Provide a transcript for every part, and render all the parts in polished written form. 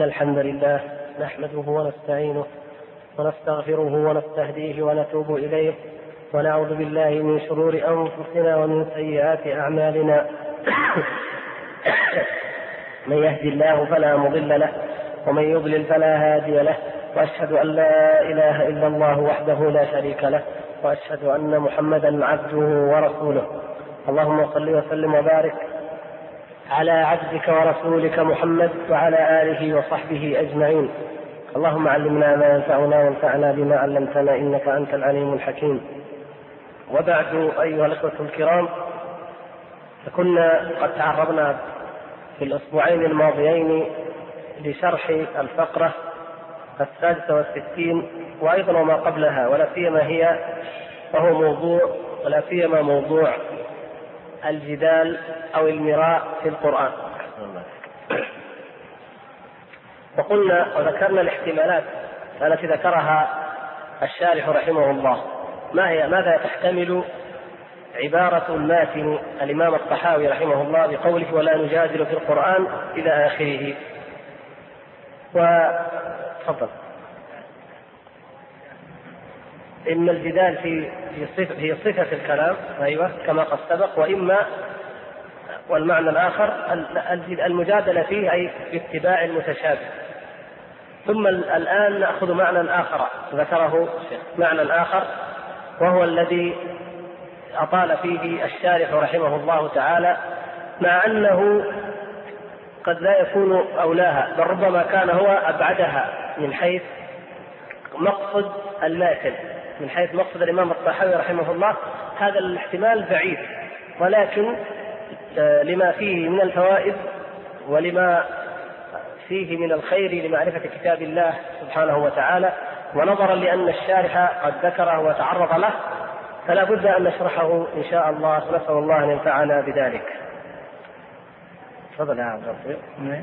الحمد لله نحمده ونستعينه ونستغفره ونستهديه ونتوب إليه ونعوذ بالله من شرور أنفسنا ومن سيئات أعمالنا من يهدي الله فلا مضل له ومن يضلل فلا هادي له، وأشهد أن لا إله إلا الله وحده لا شريك له، وأشهد أن محمدا عبده ورسوله. اللهم صل وسلم وبارك على عبدك ورسولك محمد وعلى آله وصحبه أجمعين. اللهم علمنا ما ينفعنا وانفعنا بما علمتنا إنك أنت العليم الحكيم. وبعد أيها الأخوة الكرام، كنا قد تعرضنا في الأسبوعين الماضيين لشرح الفقرة 66 وأيضا ما قبلها، ولا سيما موضوع الجدال أو المراء في القرآن. وقلنا وذكرنا الاحتمالات التي ذكرها الشارح رحمه الله. ماذا تحتمل عبارة الماتن الإمام الطحاوي رحمه الله بقوله ولا نجادل في القرآن إلى آخره؟ وتفضل. إما الجدال في صفة الكلام، أيوة كما قد سبق، وإما والمعنى الآخر المجادلة فيه أي باتباع المتشابه. ثم الآن نأخذ معنى آخر ذكره معنى آخر، وهو الذي أطال فيه الشارح رحمه الله تعالى، مع أنه قد لا يكون أولاها، بل ربما كان هو أبعدها من حيث مقصد الماتن، من حيث مقصد الإمام الطحاوي رحمه الله. هذا الاحتمال بعيد، ولكن لما فيه من الفوائد ولما فيه من الخير لمعرفة كتاب الله سبحانه وتعالى، ونظرا لأن الشارح قد ذكره وتعرض له، فلا بد أن نشرحه إن شاء الله، نسأل الله أن ينفعنا بذلك. تفضل يا عبد اللطيف.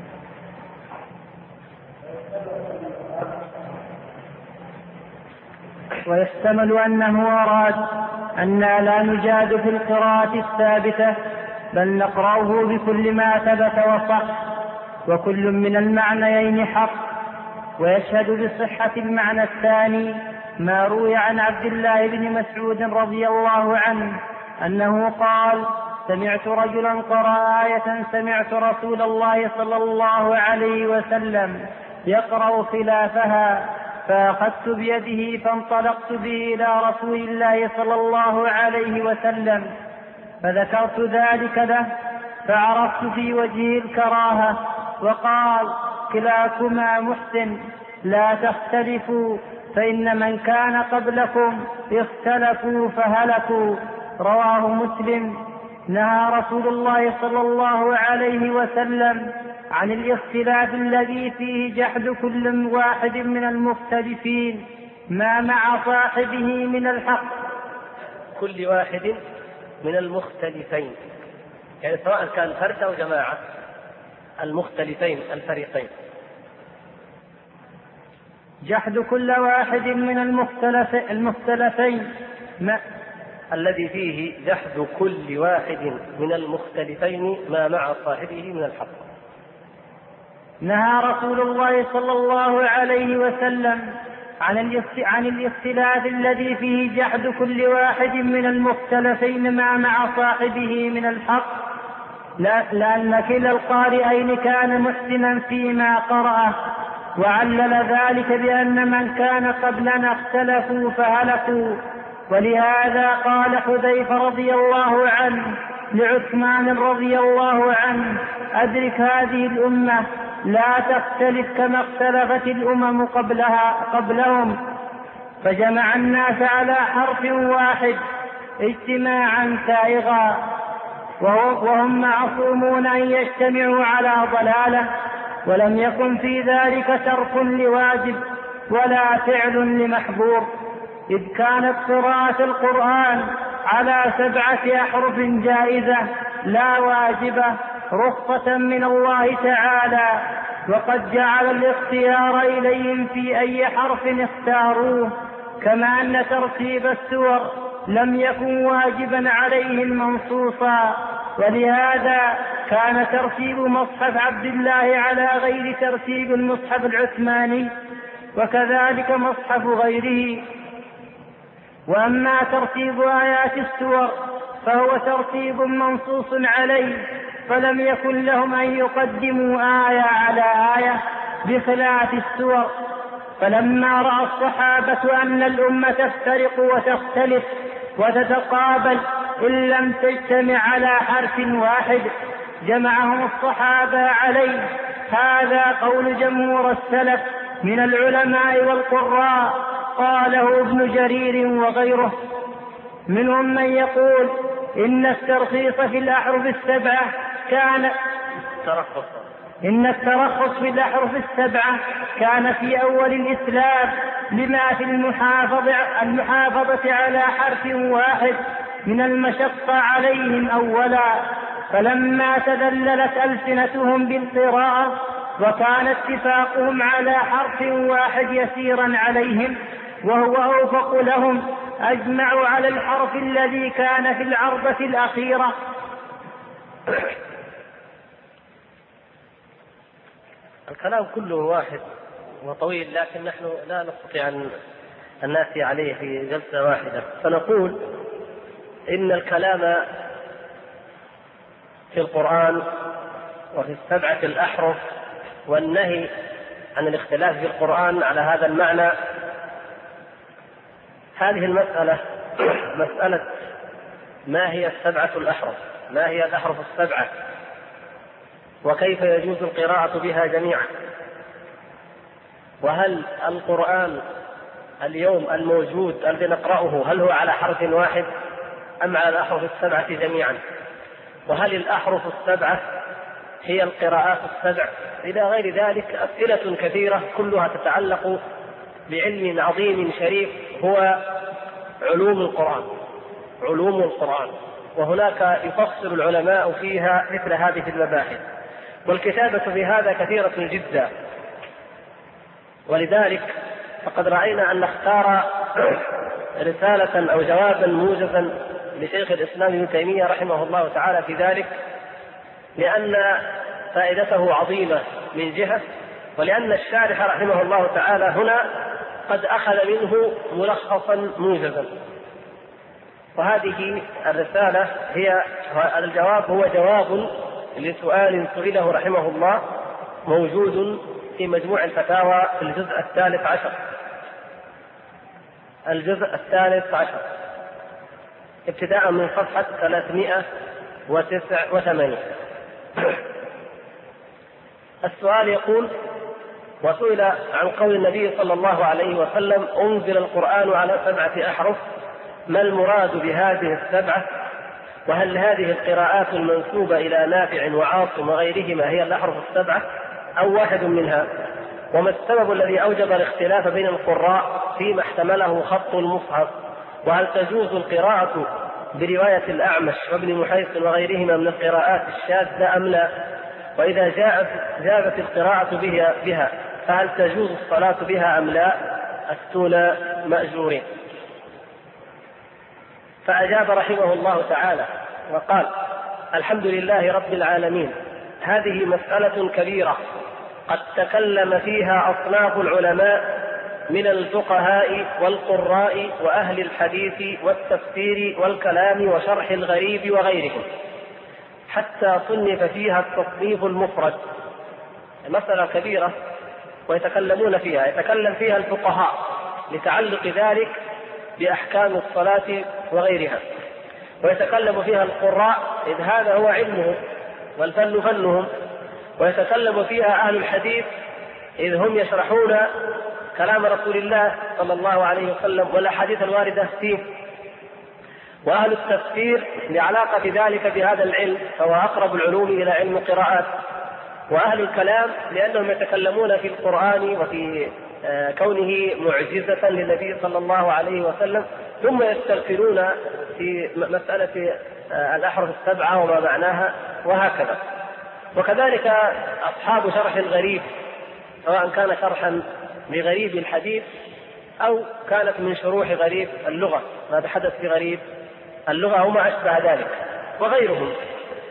ويحتمل أنه أراد أننا لا نجاد في القراءة الثابتة، بل نقرأه بكل ما ثبت وصح، وكل من المعنيين حق. ويشهد بصحة المعنى الثاني ما روي عن عبد الله بن مسعود رضي الله عنه أنه قال: سمعت رجلا قرأ آية سمعت رسول الله صلى الله عليه وسلم يقرأ خلافها، فأخذت بيده فانطلقت به إلى رسول الله صلى الله عليه وسلم فذكرت ذلك له، فعرفت في وجهه الكراهة، وقال: كلاكما محسن، لا تختلفوا، فإن من كان قبلكم اختلفوا فهلكوا. رواه مسلم. نهى رسول الله صلى الله عليه وسلم عن الاختلاف الذي فيه جحد كل واحد من المختلفين ما مع صاحبه من الحق. كل واحد من المختلفين، يعني سواء كان فرد أو جماعة، المختلفين الفريقين. جحد كل واحد من المختلفين الذي فيه جحد كل واحد من المختلفين ما مع صاحبه من الحق. نهى رسول الله صلى الله عليه وسلم عن الاختلاف الذي فيه جحد كل واحد من المختلفين ما مع صاحبه من الحق، لأن كلا القارئين كان محسنا فيما قرأه، وعلل ذلك بأن من كان قبلنا اختلفوا فهلكوا. ولهذا قال حذيفة رضي الله عنه لعثمان رضي الله عنه: أدرك هذه الأمة لا تختلف كما اختلفت الأمم قبلهم. فجمع الناس على حرف واحد اجتماعا سائغا، وهم معصومون أن يجتمعوا على ضلالة، ولم يكن في ذلك ترك لواجب ولا فعل لمحظور، إذ كانت قراءة القرآن على 7 أحرف جائزة لا واجبة رخصة من الله تعالى، وقد جعل الاختيار إليهم في أي حرف اختاروه، كما أن ترتيب السور لم يكن واجبا عليهم منصوصا. ولهذا كان ترتيب مصحف عبد الله على غير ترتيب المصحف العثماني، وكذلك مصحف غيره. وأما ترتيب آيات السور فهو ترتيب منصوص عليه، فلم يكن لهم أن يقدموا آية على آية بخلاف السور. فلما رأى الصحابة أن الأمة تفترق وتختلف وتتقابل إن لم تجتمع على حرف واحد جمعهم الصحابة عليه. هذا قول جمهور السلف من العلماء والقراء، قاله ابن جرير وغيره. منهم من يقول إن الترخيص في الأحرف السبعة كان في أول الإسلام لما في المحافظة على حرف واحد من المشقة عليهم أولا، فلما تذللت ألسنتهم بالقراءة وكان اتفاقهم على حرف واحد يسيرا عليهم وهو أوفق لهم أجمعوا على الحرف الذي كان في العرضة الأخيرة. الكلام كله واحد وطويل، لكن نحن لا نستطيع أن نأتي عليه في جلسة واحدة، فنقول إن الكلام في القرآن وفي السبعة الأحرف والنهي عن الاختلاف في القرآن على هذا المعنى، هذه المسألة مسألة ما هي السبعة الأحرف، ما هي الأحرف السبعة، وكيف يجوز القراءة بها جميعا، وهل القرآن اليوم الموجود الذي نقرأه هل هو على حرف واحد أم على الأحرف السبعة جميعا، وهل الأحرف السبعة هي القراءات السبع، إلى غير ذلك أسئلة كثيرة كلها تتعلق بعلم عظيم شريف هو علوم القرآن، وهناك يفصل العلماء فيها مثل هذه المباحث، والكتابة في هذا كثيرة جدا. ولذلك فقد رأينا أن نختار رسالة أو جوابا موجزا لشيخ الإسلام ابن تيمية رحمه الله تعالى في ذلك، لأن فائدته عظيمة من جهة، ولأن الشارح رحمه الله تعالى هنا قد أخذ منه ملخصا موجزا. وهذه الرسالة الجواب هو جواب لسؤال سئله رحمه الله، موجود في مجموع الفتاوى في الجزء الثالث عشر ابتداء من صفحة 389. السؤال يقول: وسئل عن قول النبي صلى الله عليه وسلم: أنزل القرآن على 7 أحرف، ما المراد بهذه ال7؟ وهل هذه القراءات المنسوبة إلى نافع وعاصم وغيرهما هي الأحرف ال7 أو واحد منها؟ وما السبب الذي أوجب الاختلاف بين القراء فيما احتمله خط المصحف؟ وهل تجوز القراءة برواية الأعمش وابن محيص وغيرهما من القراءات الشاذة أم لا؟ وإذا جازت القراءة بها فهل تجوز الصلاة بها أم لا؟ أفتونا مأجورين. فأجاب رحمه الله تعالى وقال: الحمد لله رب العالمين، هذه مسألة كبيرة قد تكلم فيها أصناف العلماء من الفقهاء والقراء وأهل الحديث والتفسير والكلام وشرح الغريب وغيرهم، حتى صنف فيها التصنيف المفرد. مسألة كبيرة ويتكلمون فيها، يتكلم فيها الفقهاء لتعلق ذلك بأحكام الصلاة وغيرها، ويتكلم فيها القراء إذ هذا هو علمهم والفن فنهم، ويتكلم فيها أهل الحديث إذ هم يشرحون كلام رسول الله صلى الله عليه وسلم والأحاديث الواردة فيه، وأهل التفسير لعلاقة ذلك بهذا العلم فهو أقرب العلوم إلى علم القراءات، وأهل الكلام لأنهم يتكلمون في القرآن وفي كونه معجزة للنبي صلى الله عليه وسلم، ثم يستغفرون في مسألة الأحرف ال7 وما معناها وهكذا. وكذلك أصحاب شرح الغريب، سواء كان شرحا لغريب الحديث أو كانت من شروح غريب اللغة، ما تحدث في غريب اللغة وما أشبه ذلك، وغيرهم.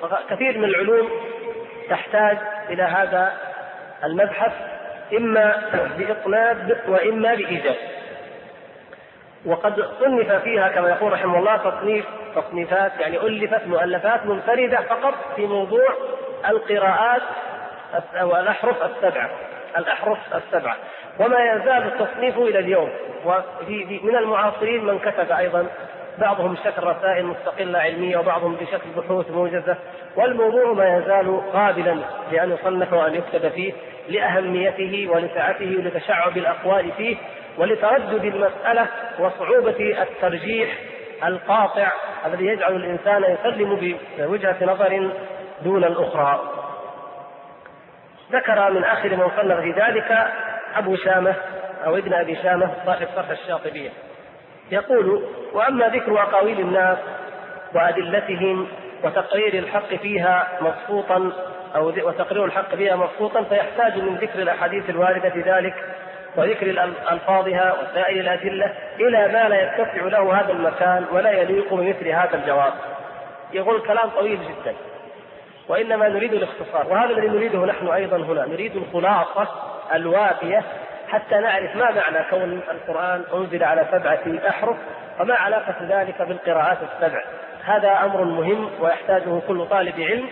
كثير من العلوم تحتاج إلى هذا المبحث، إما بإطناب وإما بإيجاز. وقد صنف فيها كما يقول رحمه الله تصنيفات، يعني ألفت مؤلفات منفردة فقط في موضوع القراءات والأحرف السبعة، وما يزال التصنيف إلى اليوم. ومن المعاصرين من كتب أيضا، بعضهم بشكل رسائل مستقلة علمية وبعضهم بشكل بحوث موجزة، والموضوع ما يزال قابلا لأن يصنف وأن يكتب فيه لأهميته ولسعته ولتشعب الأقوال فيه ولتردد المسألة وصعوبة الترجيح القاطع الذي يجعل الإنسان يسلم بوجهة نظر دون الأخرى. ذكر من آخر من صنف في ذلك أبو شامة أو ابن أبي شامة صاحب شرح الشاطبية، يقول: وأما ذكر أقاويل الناس وأدلتهم وتقرير الحق فيها مبسوطا فيحتاج من ذكر الأحاديث الواردة في ذلك وذكر ألفاظها وسائر الأدلة إلى ما لا يتسع له هذا المكان ولا يليق بمثل هذا الجواب. يقول كلام طويل جدا، وإنما نريد الاختصار، وهذا الذي نريده نحن أيضا هنا، نريد الخلاصة الوافية حتى نعرف ما معنى كون القرآن أنزل على 7 أحرف وما علاقة ذلك بالقراءات ال7. هذا أمر مهم ويحتاجه كل طالب علم.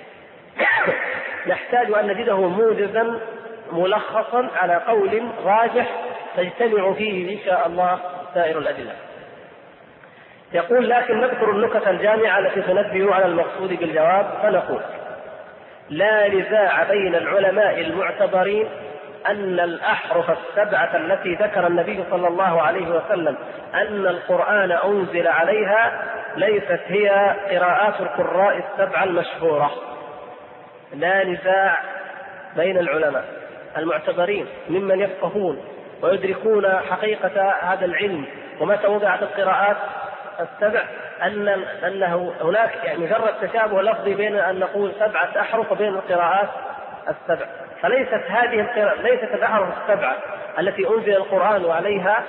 نحتاج أن نجده موجزا ملخصا على قول راجح تجتمع فيه إن شاء الله سائر الأدلة. يقول: لكن نذكر النكت الجامعة التي تنبه على المقصود بالجواب، فنقول: لا نزاع بين العلماء المعتبرين أن الأحرف ال7 التي ذكر النبي صلى الله عليه وسلم أن القرآن أنزل عليها ليست هي قراءات القراء ال7 المشهورة. لا نزاع بين العلماء المعتبرين ممن يفقهون ويدركون حقيقة هذا العلم ومتى وضعت القراءات ال7 أنه هناك يعني مجرد تشابه لفظي بين أن نقول 7 أحرف وبين القراءات ال7. فليست هذه ليست الأحرف ال7 التي أنزل القرآن عليها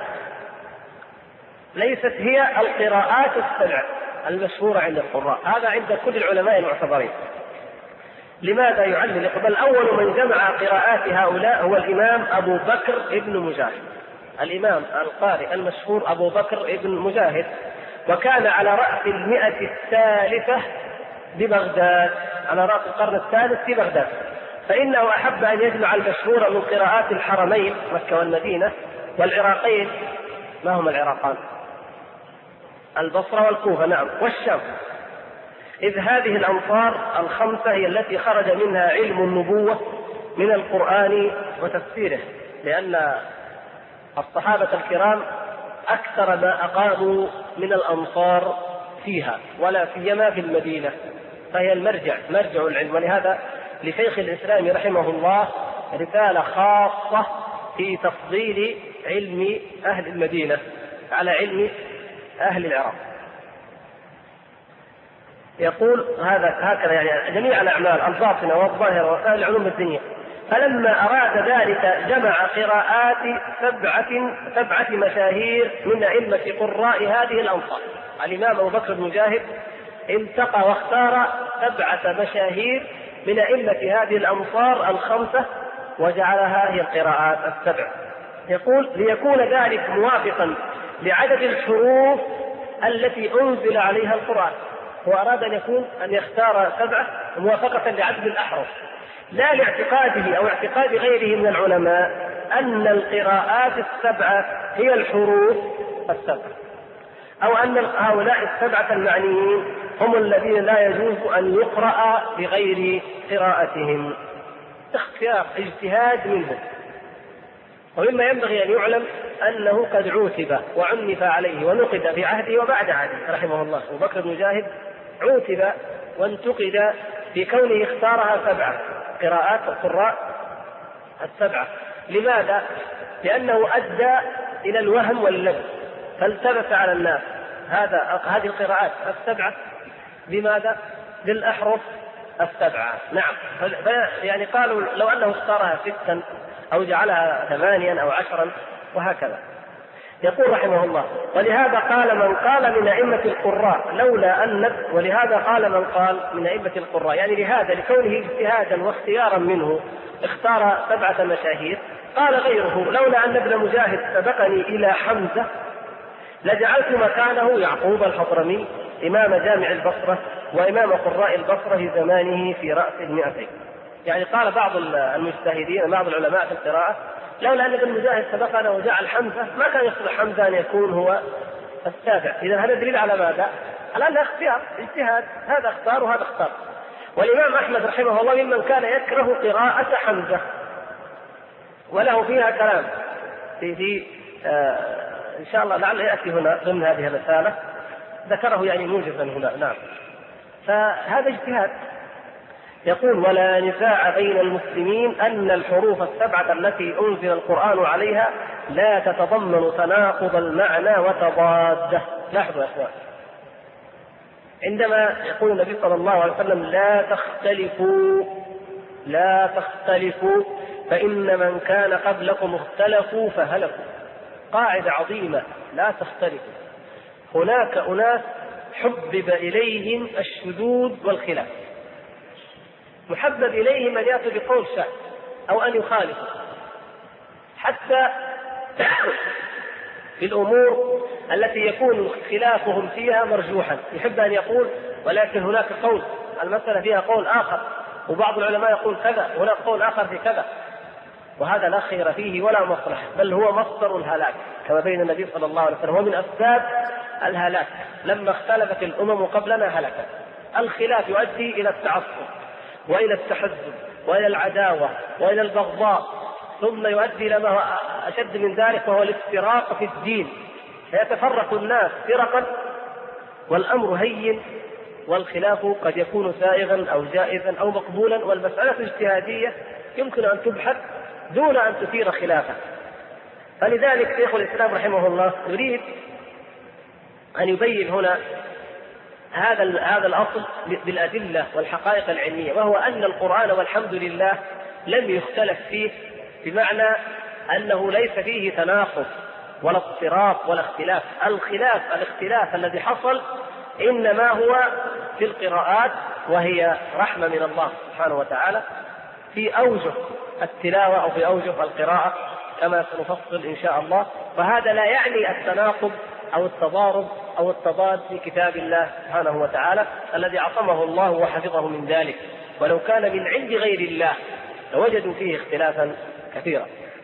ليست هي القراءات ال7 المشهورة عند القراء، هذا عند كل العلماء المعتبرين. لماذا يعلل؟ بل أول من جمع قراءات هؤلاء هو الإمام أبو بكر ابن مجاهد، الإمام القارئ المشهور أبو بكر ابن مجاهد، وكان على رأس 100 الثالثة ببغداد، على رأس القرن الثالث في بغداد. فإنه أحب أن يجمع المشهور من قراءات الحرمين مكة والمدينة والعراقين. ما هم العراقان؟ البصرة والكوفة، نعم، والشام، إذ هذه الأمصار ال5 هي التي خرج منها علم النبوة من القرآن وتفسيره، لأن الصحابة الكرام أكثر ما أقاموا من الأمصار فيها، ولا سيما في المدينة، فهي مرجع العلم. ولهذا لشيخ الإسلام رحمه الله رسالة خاصة في تفضيل علم أهل المدينة على علم أهل العراق. يقول هكذا يعني جميع الأعمال الباطنة والظاهرة وسائر العلوم الدنيا. فلما أراد ذلك جمع قراءات 7 مشاهير من أئمة قراء هذه الأمصار. الإمام أبو بكر المجاهد التقى واختار 7 مشاهير من أئمة هذه الأمصار ال5 وجعلها هي القراءات ال7. يقول: ليكون ذلك موافقا لعدد الحروف التي أنزل عليها القرآن. هو أراد أن يختار 7 موافقة لعدد الأحرف، لا لاعتقاده أو اعتقاد غيره من العلماء أن القراءات ال7 هي الحروف ال7، أو أن هؤلاء 7 المعنيين هم الذين لا يجوز أن يقرأ بغير قراءتهم. اختيار اجتهاد منهم. ومما ينبغي أن يعلم أنه قد عوتب وعنف عليه ونقد في عهده وبعد عهده رحمه الله. أبو بكر بن مجاهد عوتب وانتقد في كونه اختارها 7 قراءات القراء ال7. لماذا؟ لأنه أدى إلى الوهم واللبس، فالتبس على الناس هذه القراءات ال7 بماذا؟ بالأحرف ال7. نعم، يعني قالوا لو أنه اختارها 6 أو جعلها 8 أو 10 وهكذا. يقول رحمه الله: ولهذا قال من قال من أئمة القراء لولا أن ولهذا قال من قال من أئمة القراء، يعني لهذا لكونه اجتهادا واختيارا منه اختار 7 مشاهير. قال غيره: لولا أن ابن مجاهد سبقني إلى حمزة لجعلت مكانه يعقوب الحضرمي إمام جامع البصرة وإمام قراء البصرة في زمانه في رأس 200. يعني قال بعض المجتهدين بعض العلماء في القراءة: لولا أن ابن مجاهد سبقنا وجعل حمزة ما كان يصلح حمزة أن يكون هو السابع. إذا هذا دليل على ماذا؟ على أنه اختيار اجتهاد، هذا اختار وهذا اختار. والإمام أحمد رحمه الله ممن كان يكره قراءة حمزة، وله فيها كلام في إن شاء الله لعل يأتي هنا ضمن هذه الرسالة، ذكره يعني موجزا هنا. نعم، فهذا اجتهاد. يقول: ولا نزاع بين المسلمين أن الحروف 7 التي أنزل القرآن عليها لا تتضمن تناقض المعنى وتضاده. لاحظوا يا أخوان، عندما يقول النبي صلى الله عليه وسلم: لا تختلفوا فإن من كان قبلكم اختلفوا فهلكوا، قاعدة عظيمة: لا تختلفوا. هناك أناس حبب إليهم الشذوذ والخلاف، محبب إليهم أن يأتوا بقول شاذ أو أن يخالفوا، حتى في الأمور التي يكون خلافهم فيها مرجوحا يحب أن يقول: ولكن هناك قول المسألة فيها قول آخر، وبعض العلماء يقول كذا وهناك قول آخر في كذا، وهذا لا خير فيه ولا مصلحة، بل هو مصدر الهلاك كما بين النبي صلى الله عليه وسلم، هو من أسباب الهلاك. لما اختلفت الأمم قبلنا هلكت. الخلاف يؤدي إلى التعصب وإلى التحزب وإلى العداوة وإلى البغضاء، ثم يؤدي إلى ما هو أشد من ذلك وهو الافتراق في الدين، فيتفرق الناس فرقا والأمر هين، والخلاف قد يكون سائغا أو جائزا أو مقبولا، والمسألة اجتهادية يمكن أن تبحث دون أن تثير خلافا. فلذلك شيخ الإسلام رحمه الله يريد أن يبين هنا هذا الأصل بالأدلة والحقائق العلمية، وهو أن القرآن والحمد لله لم يختلف فيه، بمعنى أنه ليس فيه تناقض ولا اضطراب ولا اختلاف. الاختلاف الذي حصل إنما هو في القراءات، وهي رحمة من الله سبحانه وتعالى في أوجه التلاوة أو في أوجه القراءة كما سنفصل إن شاء الله. فهذا لا يعني التناقض أو التضارب أو التضاد في كتاب الله سبحانه وتعالى الذي عصمه الله وحفظه من ذلك، ولو كان من عند غير الله لوجدوا فيه اختلافا كثيرا.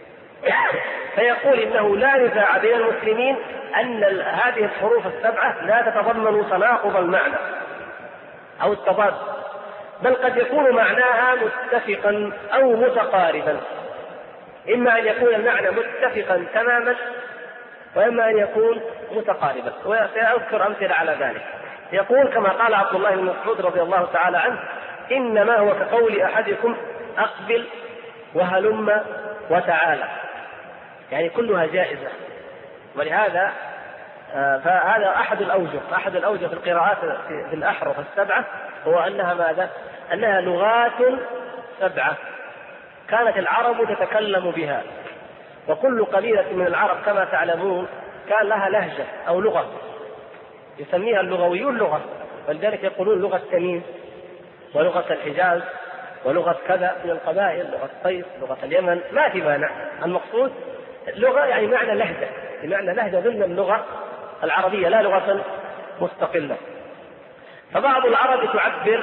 فيقول: إنه لا نزاع بين المسلمين أن هذه الحروف 7 لا تتضمن تناقض المعنى أو التضاد، بل قد يكون معناها متفقا أو متقاربا، إما أن يكون المعنى متفقا تماما وإما أن يكون متقاربا، وسأذكر أمثلة على ذلك. يقول كما قال عبد الله بن مسعود رضي الله تعالى عنه: إنما هو كقول أحدكم أقبل وهلم وتعالى، يعني كلها جائزة. ولهذا فهذا أحد الأوجه في القراءات في الأحرف 7 هو أنها ماذا؟ أنها لغات 7 كانت العرب تتكلم بها، وكل قبيلة من العرب كما تعلمون كان لها لهجة أو لغة يسميها اللغويون لغة، ولذلك يقولون لغة تميم ولغة الحجاز ولغة كذا من القبائل، لغة قيس، لغة اليمن، ما في مانع. المقصود لغة يعني معنى لهجة، بمعنى لهجة ضمن اللغة العربية لا لغة مستقلة. فبعض العرب تعبر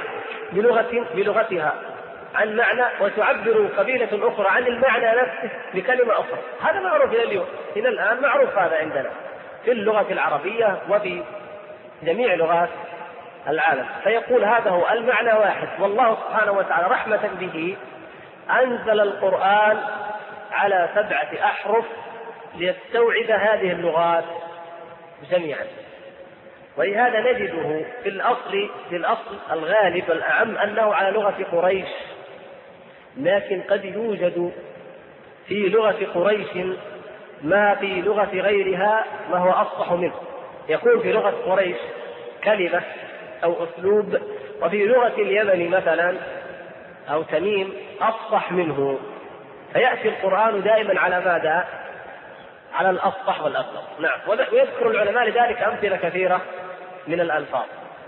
بلغتها عن معنى، وتعبر قبيلة أخرى عن المعنى نفسه بكلمة أخرى. هذا معروف إلى اليوم، إلى الآن معروف هذا عندنا في اللغة العربية وفي جميع لغات العالم. فيقول هذا هو المعنى واحد، والله سبحانه وتعالى رحمة به أنزل القرآن على 7 أحرف ليستوعب هذه اللغات جميعا. ولهذا نجده في الأصل الغالب الأعم أنه على لغة قريش، لكن قد يوجد في لغة قريش ما في لغة غيرها ما هو أفصح منه. يكون في لغة قريش كلمة أو أسلوب، وفي لغة اليمن مثلا أو تميم أفصح منه، فيأتي القرآن دائما على ماذا؟ على الأفصح والأبلغ. نعم. ويذكر العلماء لذلك أمثلة كثيرة من الألفاظ.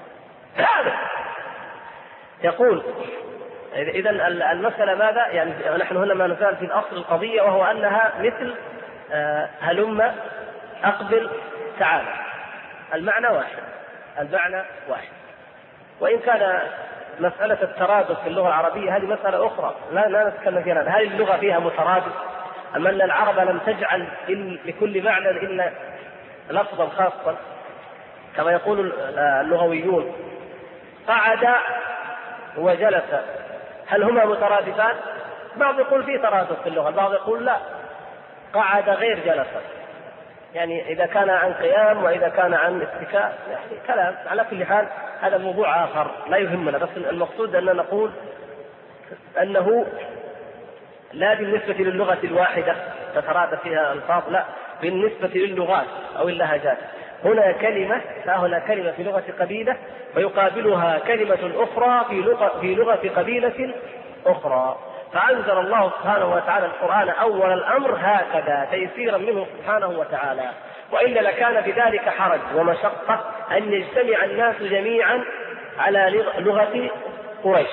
يقول إذا المسألة ماذا؟ يعني نحن هنا ما نزال في الأصل القضية، وهو أنها مثل هلم، أقبل، تعال. المعنى واحد. وإن كان مسألة الترادف في اللغة العربية هذه مسألة أخرى لا نتكلم فيها. هل اللغة فيها مترادف أم أن العرب لم تجعل لكل معنى إلا لفظا خاصا كما يقول اللغويون؟ قعد وجلس، هل هما مترادفان؟ بعض يقول فيه ترادف في اللغة، البعض يقول لا، قعد غير جلس، يعني إذا كان عن قيام وإذا كان عن اتكاء، يعني كلام. على كل حال هذا موضوع آخر لا يهمنا، بس المقصود أن نقول أنه لا بالنسبة للغة الواحدة تترادف فيها الألفاظ، لا، بالنسبة للغات أو اللهجات. هنا كلمة في لغة قبيلة ويقابلها كلمة أخرى في لغة قبيلة أخرى، فأنزل الله سبحانه وتعالى القرآن أول الأمر هكذا تيسيرا منه سبحانه وتعالى، وإلا لكان بذلك حرج ومشقة أن يجتمع الناس جميعا على لغة قريش.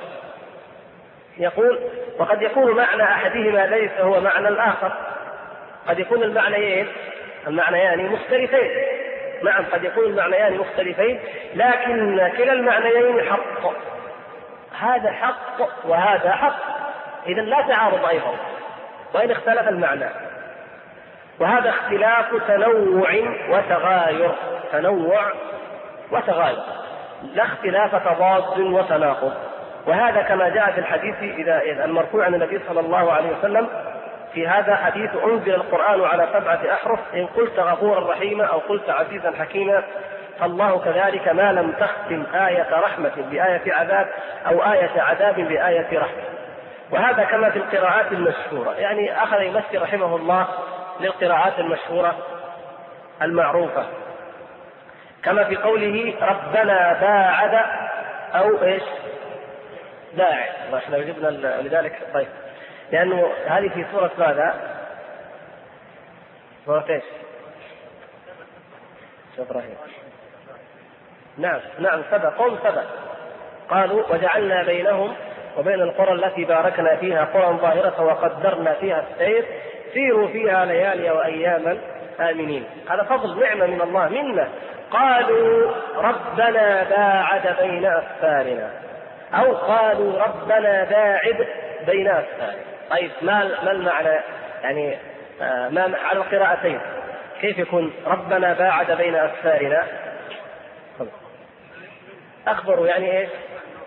يقول وقد يكون معنى أحدهما ليس هو معنى الآخر، قد يكون المعنيان مختلفين. نعم، قد يكون المعنيان مختلفين، لكن كلا المعنيين حق، هذا حق وهذا حق، إذن لا تعارض أيضا وإن اختلف المعنى. وهذا اختلاف تنوع وتغاير، لا اختلاف تضاد وتناقض. وهذا كما جاء في الحديث إذا المرفوع عن النبي صلى الله عليه وسلم في هذا حديث: أنزل القرآن على 7 أحرف، إن قلت غفورا رحيما أو قلت عزيزا حكيما، فالله كذلك ما لم تختم آية رحمة بآية عذاب أو آية عذاب بآية رحمة. وهذا كما في القراءات المشهورة، يعني أخذ يمثل رحمه الله للقراءات المشهورة المعروفة، كما في قوله ربنا باعد أو إيش باعد. وإحنا جبنا لذلك طيب، لأنه هذه في سورة ماذا؟ سورة إيش؟ إبراهيم. نعم قوم سبأ قالوا وجعلنا بينهم وبين القرى التي باركنا فيها قرى ظاهرة وقدرنا فيها السير سيروا فيها ليالي وأياما آمنين. هذا فضل نعمة من الله منا. قالوا ربنا باعد بين أسفارنا، أو قالوا ربنا باعد بين أسفارنا. طيب ما المعنى؟ يعني ما على القراءتين كيف يكون ربنا باعد بين أسفارنا؟ أخبروا يعني إيش؟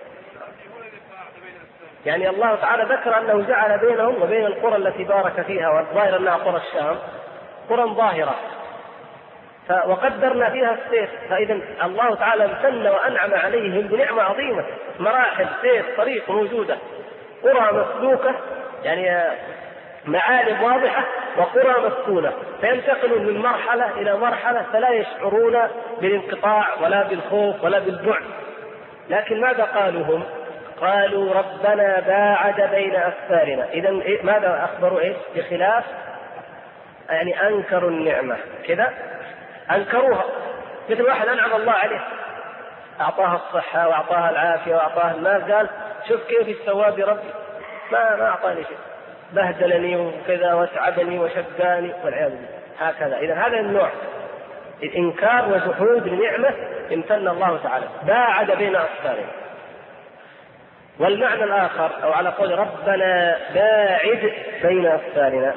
يعني الله تعالى ذكر أنه جعل بينهم وبين القرى التي بارك فيها، والظاهر أنها قرى الشام، قرى ظاهرة، وقدرنا فيها السير. فإذا الله تعالى امتن وأنعم عليهم بنعمة عظيمة، مراحل سير طريق موجودة، قرى مسلوكة يعني معالم واضحة، وقرى مسكونة، فينتقلوا من مرحلة إلى مرحلة فلا يشعرون بالانقطاع ولا بالخوف ولا بالبعد. لكن ماذا قالوا هم؟ قالوا ربنا باعد بين أسفارنا. إذن ماذا أخبروا إيش؟ بخلاف، يعني أنكروا النعمة كذا، أنكروها. مثل واحد أنعم الله عليه، أعطاها الصحة وأعطاها العافية وأعطاها المال، قال شوف كيف استوى بربي، ما أعطاني شيء، بهدلني وكذا وتعبني وشقاني والعياذ بالله. هكذا. إذا هذا النوع الإنكار وجحود لنعمة امتن الله تعالى، باعد بين أسفارنا. والمعنى الآخر أو على قول ربنا باعد بين أسفارنا،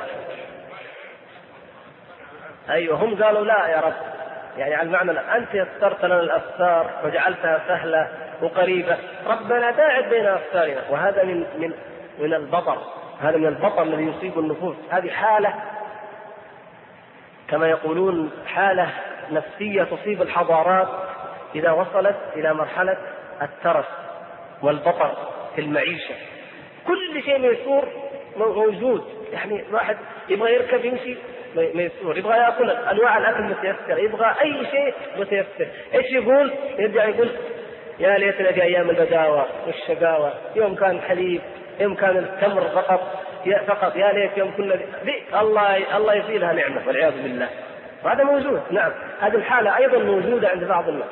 أيوة هم قالوا لا يا رب، يعني على المعنى أنت يسرت لنا الأسفار وجعلتها سهلة وقريبة، ربنا باعد بين أسفارنا. وهذا من البطر، هذا من البطر الذي يصيب النفوس. هذه حالة كما يقولون حالة نفسية تصيب الحضارات إذا وصلت إلى مرحلة الترف والبطر في المعيشة. كل شيء ميسور موجود، يعني الواحد يبغى يركب يمشي ميسور، يبغى يأكل أنواع الأكل متيسر، يبغى أي شيء متيسر. إيش يقول؟ يرجع يقول يا ليتنا في أيام البداوة والشقاوة، يوم كان حليب، يوم كان التمر فقط، فقط يا ليت يوم كنا الله يزيلها نعمة والعياذ بالله. وهذا موجود، نعم، هذه الحالة أيضا موجودة عند بعض الناس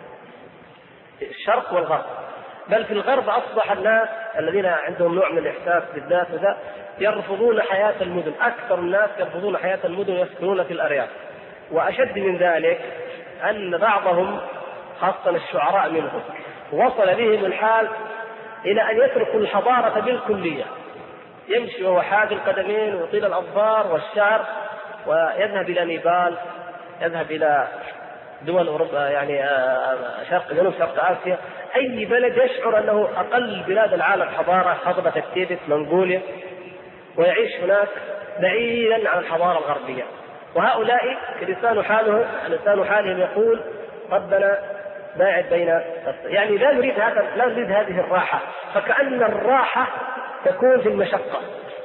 الشرق والغرب. بل في الغرب أصبح الناس الذين عندهم نوع من الإحساس بالذات وذا يرفضون حياة المدن، أكثر الناس يرفضون حياة المدن ويسكنون في الأرياف. وأشد من ذلك أن بعضهم خاصة الشعراء منهم وصل بهم الحال إلى أن يتركوا الحضارة بالكلية، يمشي وهو حافي القدمين ويطيل الأظفار والشعر ويذهب إلى نيبال، يذهب إلى دول أوروبا، يعني جنوب شرق آسيا، أي بلد يشعر أنه أقل بلاد العالم حضارة، حضرة التيبت، منغوليا، ويعيش هناك بعيدا عن الحضارة الغربية. وهؤلاء لسان حالهم يقول ربنا باعد بين، يعني لا نريد هذه الراحة، فكأن الراحة تكون في المشقة.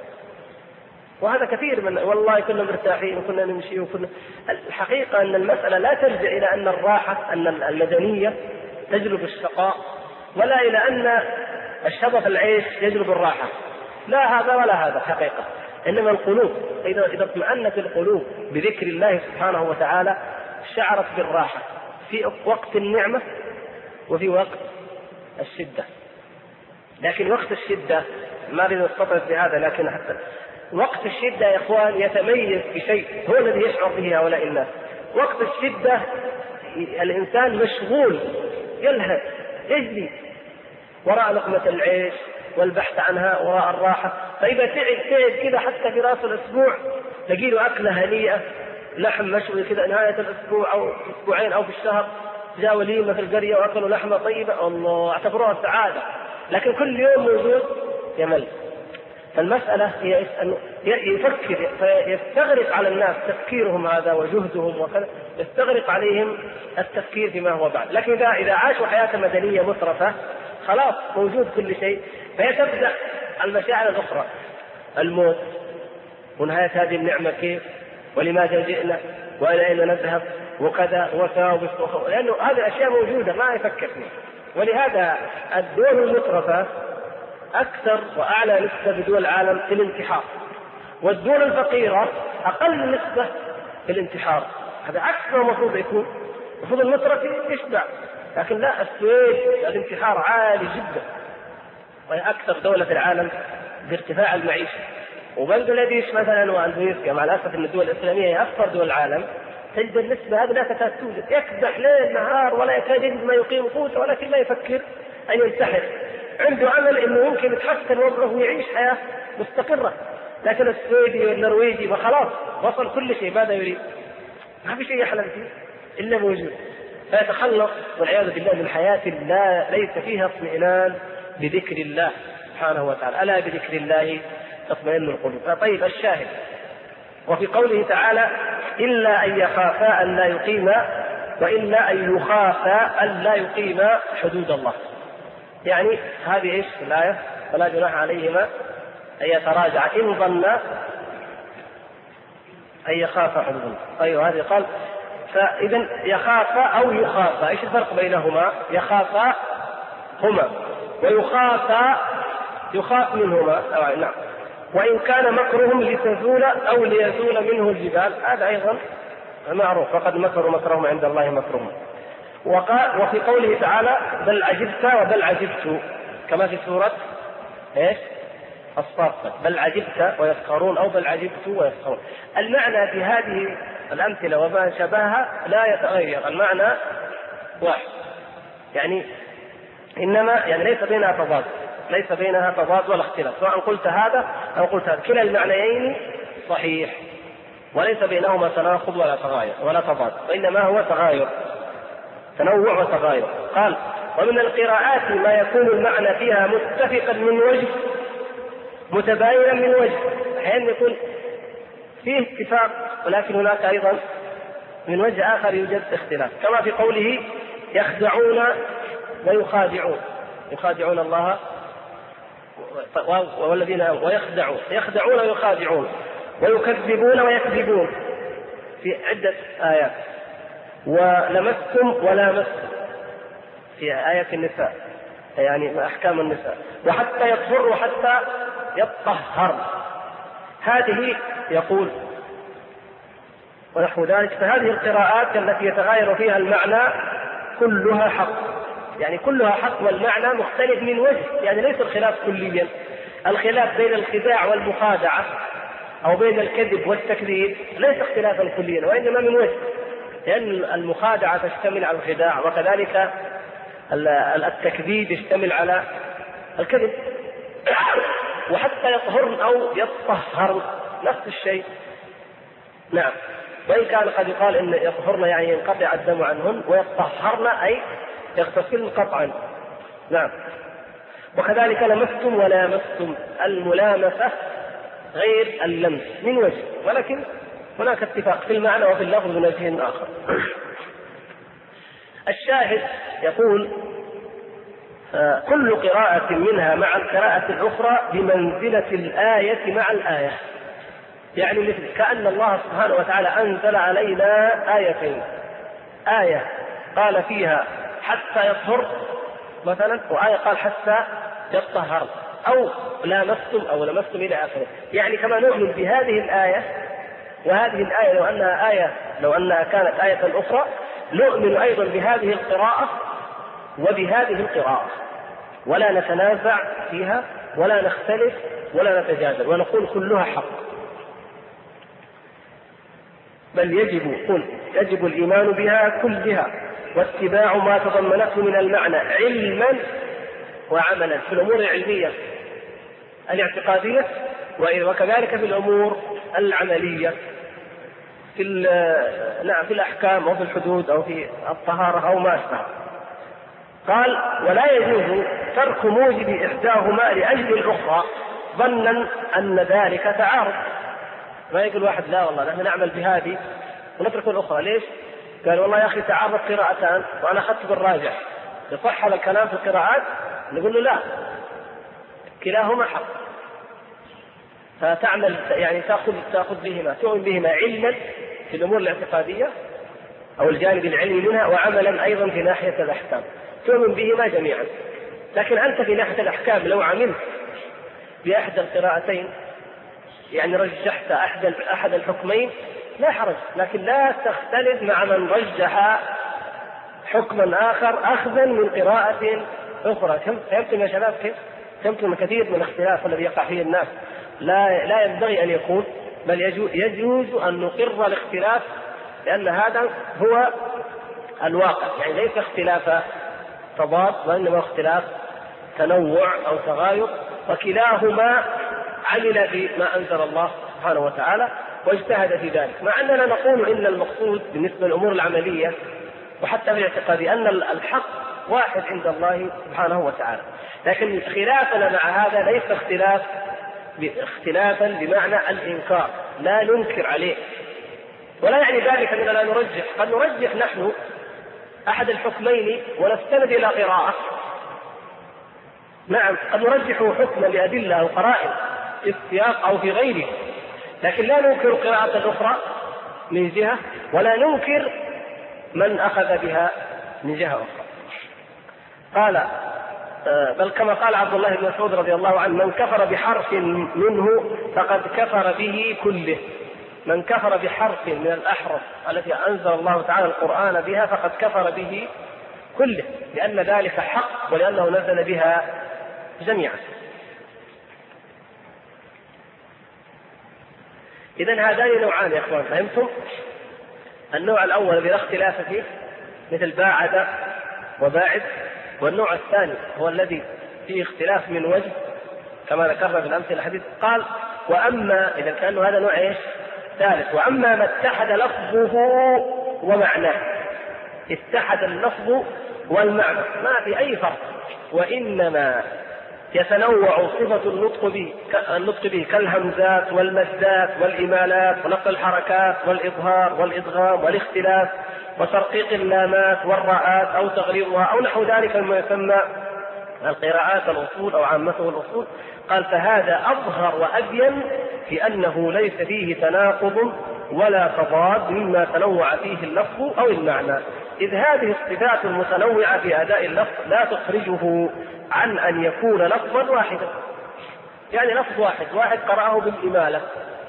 وهذا كثير من والله كنا مرتاحين وكنا نمشي وكنا. الحقيقة أن المسألة لا ترجع إلى أن الراحة، أن المدنية تجلب الشقاء، ولا إلى أن الشبف العيش يجلب الراحة، لا هذا ولا هذا حقيقة. إنما القلوب إذا اطمأنت القلوب بذكر الله سبحانه وتعالى شعرت بالراحة في وقت النعمة وفي وقت الشدة. لكن وقت الشدة ما أريد أستطرد بهذا، لكن حتى وقت الشدة يا إخوان يتميز بشيء هو الذي يشعر به هؤلاء الناس. وقت الشدة الإنسان مشغول يلهث يجري وراء لقمة العيش والبحث عنها وراء الراحة. فإذا تعب كذا حتى في رأس الأسبوع تجي له أكلة هنيئة، لحم مشوي كذا نهاية الأسبوع أو أسبوعين أو في الشهر، جاء وليمة في القرية وأكلوا لحمة طيبة، الله اعتبروها سعادة. لكن كل يوم موجود يمل. فالمسألة هي أنه يفكر، فيستغرق على الناس تفكيرهم هذا وجهدهم وكذا، يستغرق عليهم التفكير فيما هو بعد. لكن إذا عاشوا حياة مدنية مترفة خلاص موجود كل شيء، فهي تبدأ المشاعر الأخرى، الموت ونهاية هذه النعمة كيف ولماذا جئنا وإلى أين نذهب وكذا وكذا، لأنه هذه الأشياء موجودة ما يفكر فيها. ولهذا الدول المترفة أكثر وأعلى نسبة بدول العالم في الانتحار، والدول الفقيرة أقل نسبة في الانتحار. هذا عكس ما المفروض يكون، المفروض المترفي يشبع، لكن لا، السويد الانتحار عالي جدا، وهي أكثر دولة في العالم بارتفاع المعيشة. وبنغلاديش مثلا واندونيسيا، مع الأسف أن الدول الإسلامية هي أكثر دول العالم، تجد النسبة هذه لا تكاد توجد، يكدح ليل نهار ولا يكاد يجد ما يقيم قوته، ولكن لا يفكر أن ينتحر، عنده أمل أنه يمكن يتحسن وضعه ويعيش حياة مستقرة. لكن السويدي والنرويجي خلاص وصل كل شيء، ماذا يريد؟ ما في شيء يحلم فيه إلا موجود، فيتخلص والعياذ بالله من حياة ليس فيها اطمئنان بذكر الله سبحانه وتعالى. ألا بذكر الله تطمئن القلوب. طيب، الشاهد وفي قوله تعالى إلا أن يخافا أن لا يقيما، وإلا أن يخافا أن لا يقيما حدود الله. يعني هذه إيش الآية؟ فلا جناح عليهما أن يتراجع إن ظنا أن يخافا حدود الله. أيوة، هذه قال. فإذا يخافا أو يخافا، إيش الفرق بينهما؟ يخافا هما، ويخافا يخاف منهما. نعم. وإن كان مكرهم لتزول أو ليزول منه الجبال، هذا أيضا معروف، فقد مكروا مكرهم عند الله مكرهم. وفي قوله تعالى بل عجبت وبل عجبت، كما في سورة إيش؟ الصافات، بل عجبت ويسخرون أو بل عجبت ويسخرون. المعنى في هذه الأمثلة وما شبهها لا يتغير، المعنى واحد، يعني إنما يعني ليس بينها تضاد ولا اختلاف، سواء قلت هذا أو قلت هذا، كلا المعنيين صحيح، وليس بينهما تناقض ولا تضاد، وإنما هو تنوع وتغاير. قال ومن القراءات ما يكون المعنى فيها متفقا من وجه متباينا من وجه، أحيانا يكون فيه اتفاق ولكن هناك أيضا من وجه آخر يوجد اختلاف، كما في قوله يخدعون ويخادعون الله والذين يخدعون ويخادعون، ويكذبون ويكذبون في عدة آيات، ولمستم ولامستم في آية النساء، يعني أحكام النساء، وحتى يطهر وحتى يطهر هذه يقول ونحو ذلك. فهذه القراءات التي يتغير فيها المعنى كلها حق، يعني كلها حق والمعنى مختلف من وجه، يعني ليس الخلاف كليا. الخلاف بين الخداع والمخادعة أو بين الكذب والتكذيب ليس اختلافا كليا، وإنما من وجه، لأن المخادعة تشتمل على الخداع، وكذلك التكذيب يشتمل على الكذب. وحتى يطهرن أو يطهرن نفس الشيء. نعم، وإن كان قد يقال إن يطهرن يعني ينقطع الدم عنهن، ويطهرن أي يغتسلن قطعا. نعم. وكذلك لمستم ولامستم، الملامسة غير اللمس من وجه، ولكن هناك اتفاق في المعنى وفي اللفظ من وجه آخر. الشاهد يقول كل قراءة منها مع القراءة الأخرى بمنزلة الآية مع الآية، يعني مثل كأن الله سبحانه وتعالى أنزل علينا آيتين، آية قال فيها حتى يطهر مثلا، وآية قال حتى يطهر، أو لامستم أو لمستم إلى آخره. يعني كما نؤمن بهذه الآية وهذه الآية لو أنها كانت آية أخرى، نؤمن أيضا بهذه القراءة وبهذه القراءة، ولا نتنازع فيها ولا نختلف ولا نتجادل، ونقول كلها حق. بل يجب الإيمان بها كلها واتباع ما تضمنته من المعنى علما وعملا، في الأمور العلمية الاعتقادية، وكذلك في الأمور العملية في الأحكام أو في الحدود أو في الطهارة أو ما أشبه. قال ولا يجوز ترك موجب إحداهما لأجل الأخرى ظنا أن ذلك تعارض. ما يقول واحد لا والله نحن نعمل بهذه ونترك الأخرى، ليش؟ قال والله يا أخي تعارض قراءتان وأنا أخذت بالراجع، يصح هذا الكلام في القراءات؟ نقول له لا، كلاهما حق، فتعمل يعني تأخذ بهما، تؤمن بهما علما في الأمور الاعتقادية أو الجانب العلمي منها، وعملا أيضا في ناحية الأحكام، تؤمن بهما جميعا. لكن أنت في ناحية الأحكام لو عملت بأحد القراءتين يعني رجحت أحد الحكمين لا حرج، لكن لا تختلف مع من رجح حكما آخر أخذا من قراءة أخرى. فهمتم يا شباب كيف؟ فهمتم كثير من الاختلاف الذي يقع فيه الناس لا ينبغي أن يكون، بل يجوز أن نقر الاختلاف، لأن هذا هو الواقع، يعني ليس اختلاف تضاد وإنما اختلاف تنوع أو تغاير، وكلاهما عمل بما أنزل الله سبحانه وتعالى واجتهد في ذلك. مع أننا نقول إن المقصود بالنسبة للأمور العملية وحتى في الاعتقاد أن الحق واحد عند الله سبحانه وتعالى، لكن خلافنا مع هذا ليس اختلافا بمعنى الإنكار، لا ننكر عليه، ولا يعني ذلك أننا لا نرجح، قد نرجح نحن أحد الحكمين ونستند إلى قراءة، نعم قد نرجح حكما لأدلة أو قرائن في السياق أو في غيره، لكن لا ننكر قراءة الأخرى من جهة ولا ننكر من أخذ بها من جهة أخرى. قال بل كما قال عبد الله بن مسعود رضي الله عنه من كفر بحرف منه فقد كفر به كله. من كفر بحرف من الأحرف التي أنزل الله تعالى القرآن بها فقد كفر به كله، لأن ذلك حق ولأنه نزل بها جميعا. إذن هذان نوعان يا أخوان، فهمتم؟ النوع الأول الذي لا اختلاف فيه مثل باعد وباعد، والنوع الثاني هو الذي فيه اختلاف من وجه كما ذكرنا في الأمثلة الحديث. قال وأما إذا كان هذا نوع إيش؟ ثالث. وأما ما اتحد لفظه ومعناه، اتحد اللفظ والمعنى ما في أي فرق، وإنما يتنوع صفة النطق به كالهمزات والمدات والإمالات ونقل الحركات والإظهار والإدغام والاختلاف وترقيق اللامات والراءات أو تغليظها أو نحو ذلك مما يسمى القراءات الأصول أو عامته الأصول. قال فهذا أظهر وأبين في أنه ليس فيه تناقض ولا تضاد مما تنوع فيه اللفظ أو المعنى، إذ هذه الصفات المتنوعة في أداء اللفظ لا تخرجه عن أن يكون لفظا واحدا. يعني لفظ واحد قرأه بالإمالة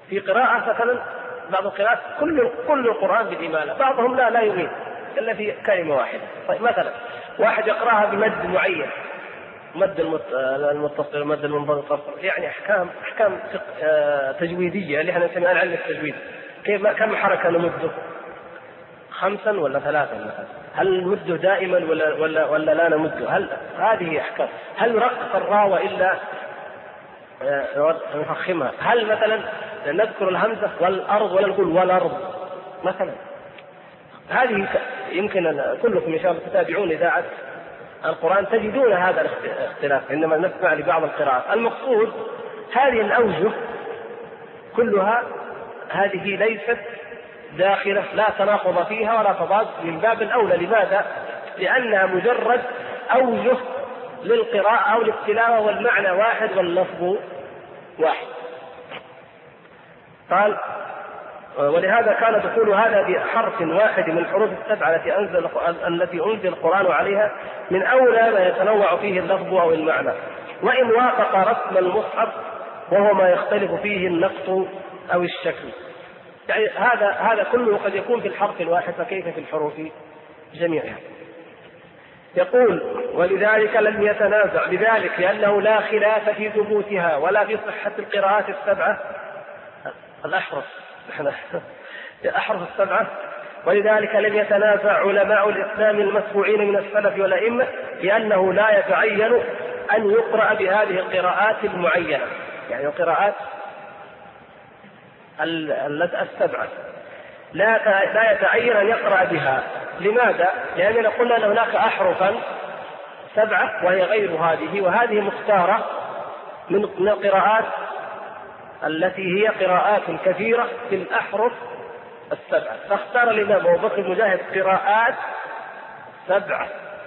في قراءة مثلا بعض القراءات كل القرآن بالإمالة، بعضهم لا يميل إلا في كلمة واحدة. طيب مثلا واحد يقرأها بمد معين، مد المتصل مد المنفصل، يعني أحكام تجويدية اللي احنا نسميها علم التجويد. كم حركة نمده؟ 5 ولا 3 مثلا؟ هل نمده دائما ولا لا نمده؟ هل هذه أحكام؟ هل نرقق الراء وإلا نفخمها؟ هل مثلا نذكر الهمزة والأرض ولا نقول والأرض مثلا؟ هذه يمكن كلكم إن شاء الله تتابعون إذاعة القرآن تجدون هذا الاختلاف عندما نسمع لبعض القراءات. المقصود هذه الأوجه كلها هذه ليست داخلة، لا تناقض فيها ولا تضاد، من باب الأولى. لماذا؟ لأنها مجرد أوجه للقراءة أو للتلاوة، والمعنى واحد واللفظ واحد. قال ولهذا كان دخول هذا بحرف واحد من الحروف السبعة التي أنزل القرآن عليها من أولى ما يتنوع فيه اللفظ أو المعنى، وإن وافق رسم المصحف وهو ما يختلف فيه النقط أو الشكل. يعني هذا كله قد يكون في الحرف الواحد، فكيف في الحروف جميعها؟ يقول ولذلك لم يتنازع بذلك لأنه لا خلاف في ثبوتها ولا في صحة القراءات السبعة الأحرف السبعة. ولذلك لم يتنازع علماء الإسلام المتبوعين من السلف والأئمة لأنه لا يتعين أن يقرأ بهذه القراءات المعينة، يعني القراءات السبعة لا يتعين أن يقرأ بها. لماذا؟ لأننا قلنا أن هناك أحرفا 7 وهي غير هذه، وهذه مختارة من القراءات التي هي قراءات كثيرة في الأحرف 7. فاختار الإمام أبو بكر المجاهد قراءات 7.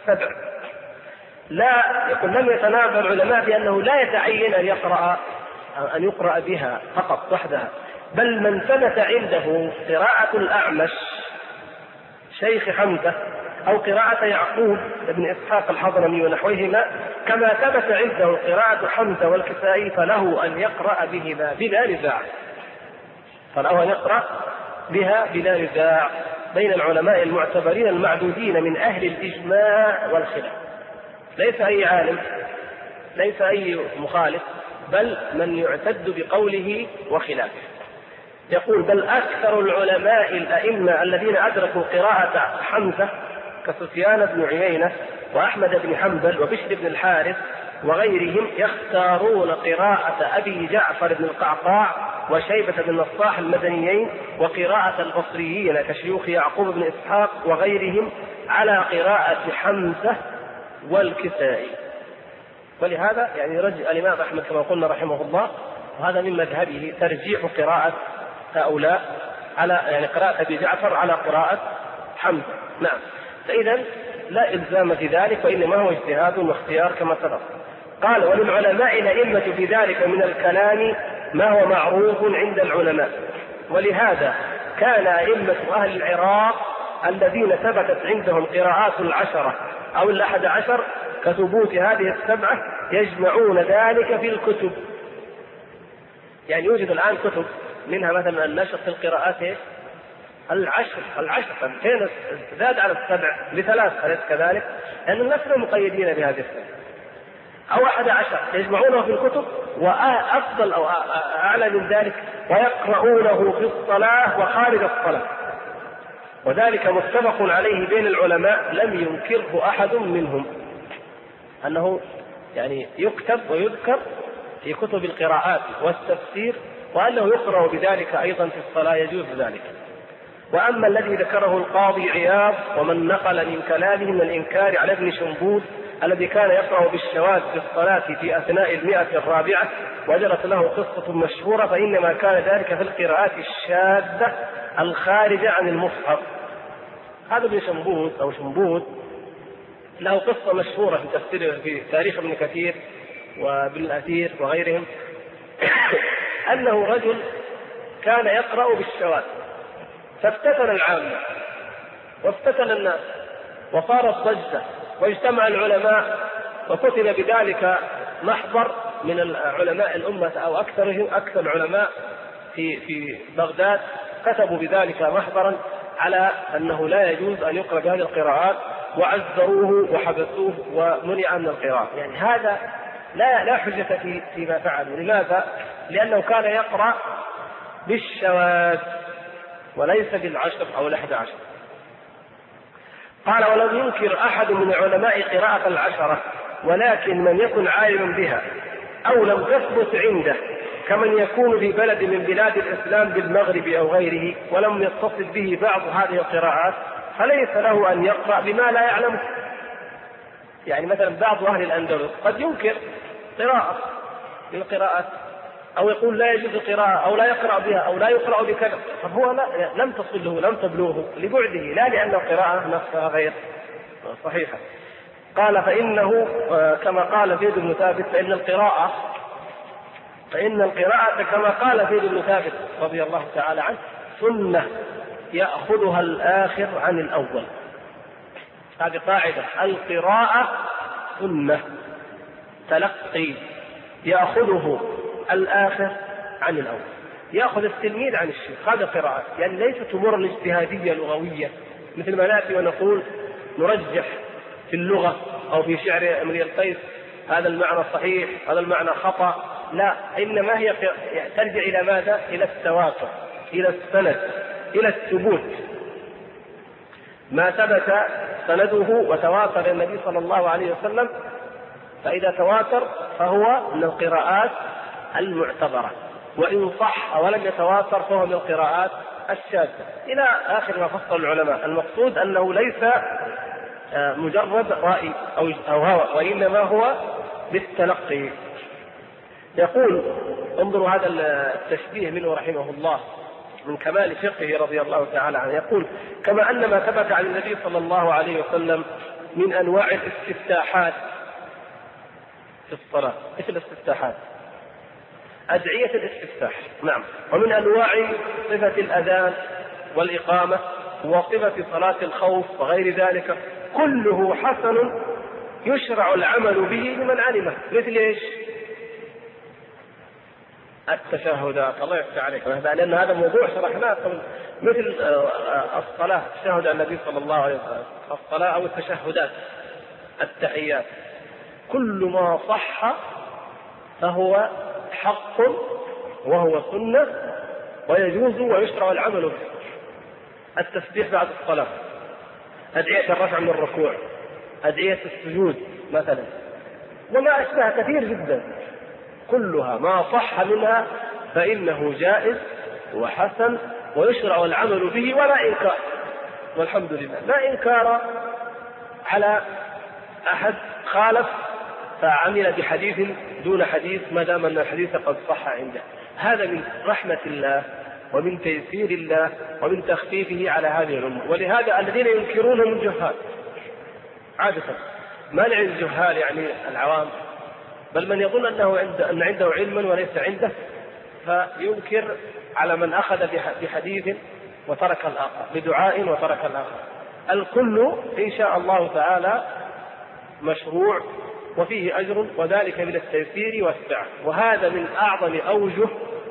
لا يقول لم يتنازع العلماء بأنه لا يتعين أن يقرأ بها فقط وحدها، بل من ثبت عنده قراءة الأعمش شيخ حمزة أو قراءة يعقوب بن إسحاق الحضرمي ونحوهما كما ثبت عنده قراءة حمزة والكسائي فله أن يقرأ بها بلا نزاع بين العلماء المعتبرين المعدودين من أهل الإجماع والخلاف. ليس أي عالم، ليس أي مخالف، بل من يعتد بقوله وخلافه. يقول بل أكثر العلماء الأئمة الذين أدركوا قراءة حمزة كسفيان بن عيينة وأحمد بن حنبل وبشر بن الحارث وغيرهم يختارون قراءة أبي جعفر بن القعقاع وشيبة بن النصاح المدنيين وقراءة البصريين كشيوخ يعقوب بن إسحاق وغيرهم على قراءة حمزة والكسائي. ولهذا يعني رجع الإمام أحمد كما قلنا رحمه الله، وهذا من مذهبه ترجيح قراءة هؤلاء على يعني قراءة أبي جعفر على قراءة حمزة. نعم، فإذا لا إلزام في ذلك، وإنما هو اجتهاد واختيار كما سبق. قال وللعلماء الأئمة في ذلك من الكلام ما هو معروف عند العلماء، ولهذا كان أئمة أهل العراق الذين ثبتت عندهم قراءات 10 أو 11 كثبوت هذه 7 يجمعون ذلك في الكتب. يعني يوجد الآن كتب منها مثلا النشر في القراءات 10 كان زاد على 7 ل3، أليس كذلك؟ لأن الناس مقيدين بهذه 7 أو 11 يجمعونه في الكتب، وأفضل أو أعلى من ذلك ويقرؤونه في الصلاة وخارج الصلاة، وذلك متفق عليه بين العلماء لم ينكره أحد منهم، أنه يعني يكتب ويذكر في كتب القراءات والتفسير، وأنه يقرأ بذلك أيضا في الصلاة يجوز ذلك. وأما الذي ذكره القاضي عياض ومن نقل من كلامه من الإنكار على ابن شنبود الذي كان يقرأ بالشواذ في الصلاة في أثناء 104 وجرت له قصة مشهورة، فإنما كان ذلك في القراءات الشاذة الخارجة عن المصحف. هذا ابن شنبود أو شنبود له قصة مشهورة في تفسير في تاريخ ابن كثير وابن الأثير وغيرهم أنه رجل كان يقرأ بالشواذ فافتتن العامة وافتتن الناس وصارت ضجة واجتمع العلماء وكتب بذلك محضر من علماء الأمة أو أكثر العلماء في بغداد كتبوا بذلك محضرا على أنه لا يجوز أن يقرأ بهذه القراءات، وعذروه وحبسوه ومنع من القراءة. يعني هذا لا حجة فيما فعلوا. لماذا؟ لأنه كان يقرأ بالشواذ وليس بالعشر أو ال11. قال: ولم ينكر أحد من العلماء قراءة العشرة، ولكن من يكن عالما بها أو لم تثبت عنده، كمن يكون في بلد من بلاد الإسلام بالمغرب أو غيره ولم يتصل به بعض هذه القراءات، فليس له أن يقرأ بما لا يعلمه. يعني مثلا بعض أهل الأندلس قد ينكر قراءة من القراءات، أو يقول لا يجوز القراءة أو لا يقرأ بها أو لا يقرأ بكذا، فهو لم تصله لم تبلغه لبعده، لا لأن القراءة نفسها غير صحيحة. قال: فإنه كما قال زيد بن ثابت فإن القراءة كما قال زيد بن ثابت رضي الله تعالى عنه سنة يأخذها الآخر عن الأول. هذه قاعدة: القراءة سنة، تلقي يأخذه الآخر عن الأول، يأخذ التلميذ عن الشيخ. هذا قراءة، يعني ليست أمور اجتهادية لغوية مثل ما نأتي ونقول نرجح في اللغة أو في شعر امرئ القيس هذا المعنى صحيح هذا المعنى خطأ، لا، إنما هي ترجع إلى ماذا؟ إلى التواتر، إلى السند، إلى الثبوت. ما ثبت سنده وتواتر النبي صلى الله عليه وسلم، فإذا تواتر فهو من القراءات المعتبرة، وإن صح ولم يتواتر فهو من القراءات الشاذة، إلى آخر ما فصل العلماء. المقصود أنه ليس مجرد رأي أو هوى، وإنما هو بالتلقي. يقول: انظروا هذا التشبيه منه رحمه الله من كمال فقهه رضي الله تعالى عنه. يقول: كما أن ما ثبت عن النبي صلى الله عليه وسلم من أنواع الاستفتاحات في الصلاة، مثل الاستفتاحات أدعية الاستفتاح، نعم، ومن أنواع صفة الأذان والإقامة وصفة صلاة الخوف وغير ذلك، كله حسن يشرع العمل به لمن علمه. مثل ايش؟ التشهدات، الله يفتح عليك، لأن هذا موضوع شرحناه قبل، مثل الصلاة، تشهد النبي صلى الله عليه وسلم، الصلاة أو التشهدات، التحيات، كل ما صح فهو حق وهو سنة ويجوز ويشرع العمل به. التسبيح بعد الصلاة، أدعية الرفع من الركوع، أدعية السجود مثلا، وما أشبه كثير جدا، كلها ما صح منها فإنه جائز وحسن ويشرع العمل به ولا إنكار، والحمد لله لا إنكار على أحد خالف فعمل بحديث دون حديث ما دام أن الحديث قد صح عنده. هذا من رحمة الله ومن تيسير الله ومن تخفيفه على هذه الأمة. ولهذا الذين ينكرونه من جهال عادة، ما نعني الجهال يعني العوام، بل من يظن أن عنده علما وليس عنده، فينكر على من أخذ بحديث وترك الآخر، بدعاء وترك الآخر. الكل إن شاء الله تعالى مشروع وفيه أجر، وذلك من التيسير والسعة. وهذا من أعظم أوجه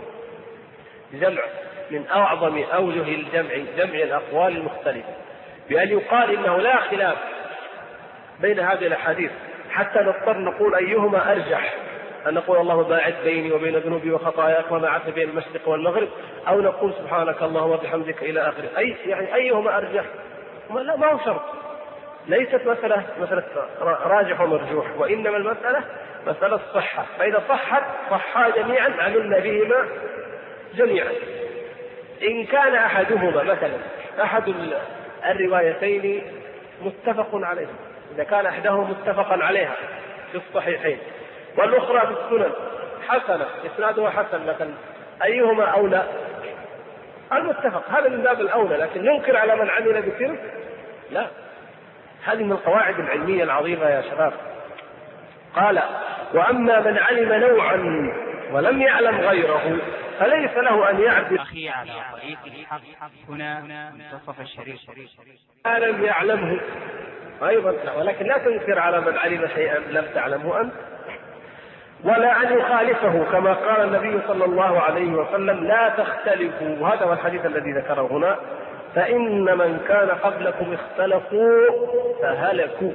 جمع، من أعظم أوجه الجمع، جمع الأقوال المختلفة، بأن يقال إنه لا خلاف بين هذه الأحاديث حتى نضطر نقول أيهما أرجح، أن نقول الله باعد بيني وبين ذنوبي وخطاياك وباعث بين المشرق والمغرب، أو نقول سبحانك اللهم وبحمدك إلى آخره. يعني أيهما أرجح؟ لا، ما هو شرط، ليست مسألة راجح ومرجوح، وإنما المسألة مسألة الصحة. فإذا صحا جميعا عملنا بهما جميعا. إن كان أحدهما مثلا أحد الروايتين متفق عليه، إذا كان أحدهما متفقا عليها في الصحيحين والأخرى في السنن حسنة إسنادها حسن مثلا، أيهما أولى؟ المتفق، هذا من باب الأولى. لكن ننكر على من عمل بتلك؟ لا، هذه من القواعد العلمية العظيمة يا شباب. قال: وأما من علم نوعا ولم يعلم غيره فليس له أن يعبد أخي على طريق الحق هنا منتصف الشريف لم أيضا، ولكن لا تنكر على من علم شيئا لم تعلمه أنت. ولا أن يخالفه، كما قال النبي صلى الله عليه وسلم: لا تختلفوا، وهذا هو الحديث الذي ذكره هنا: فإن من كان قبلكم اختلفوا فهلكوا.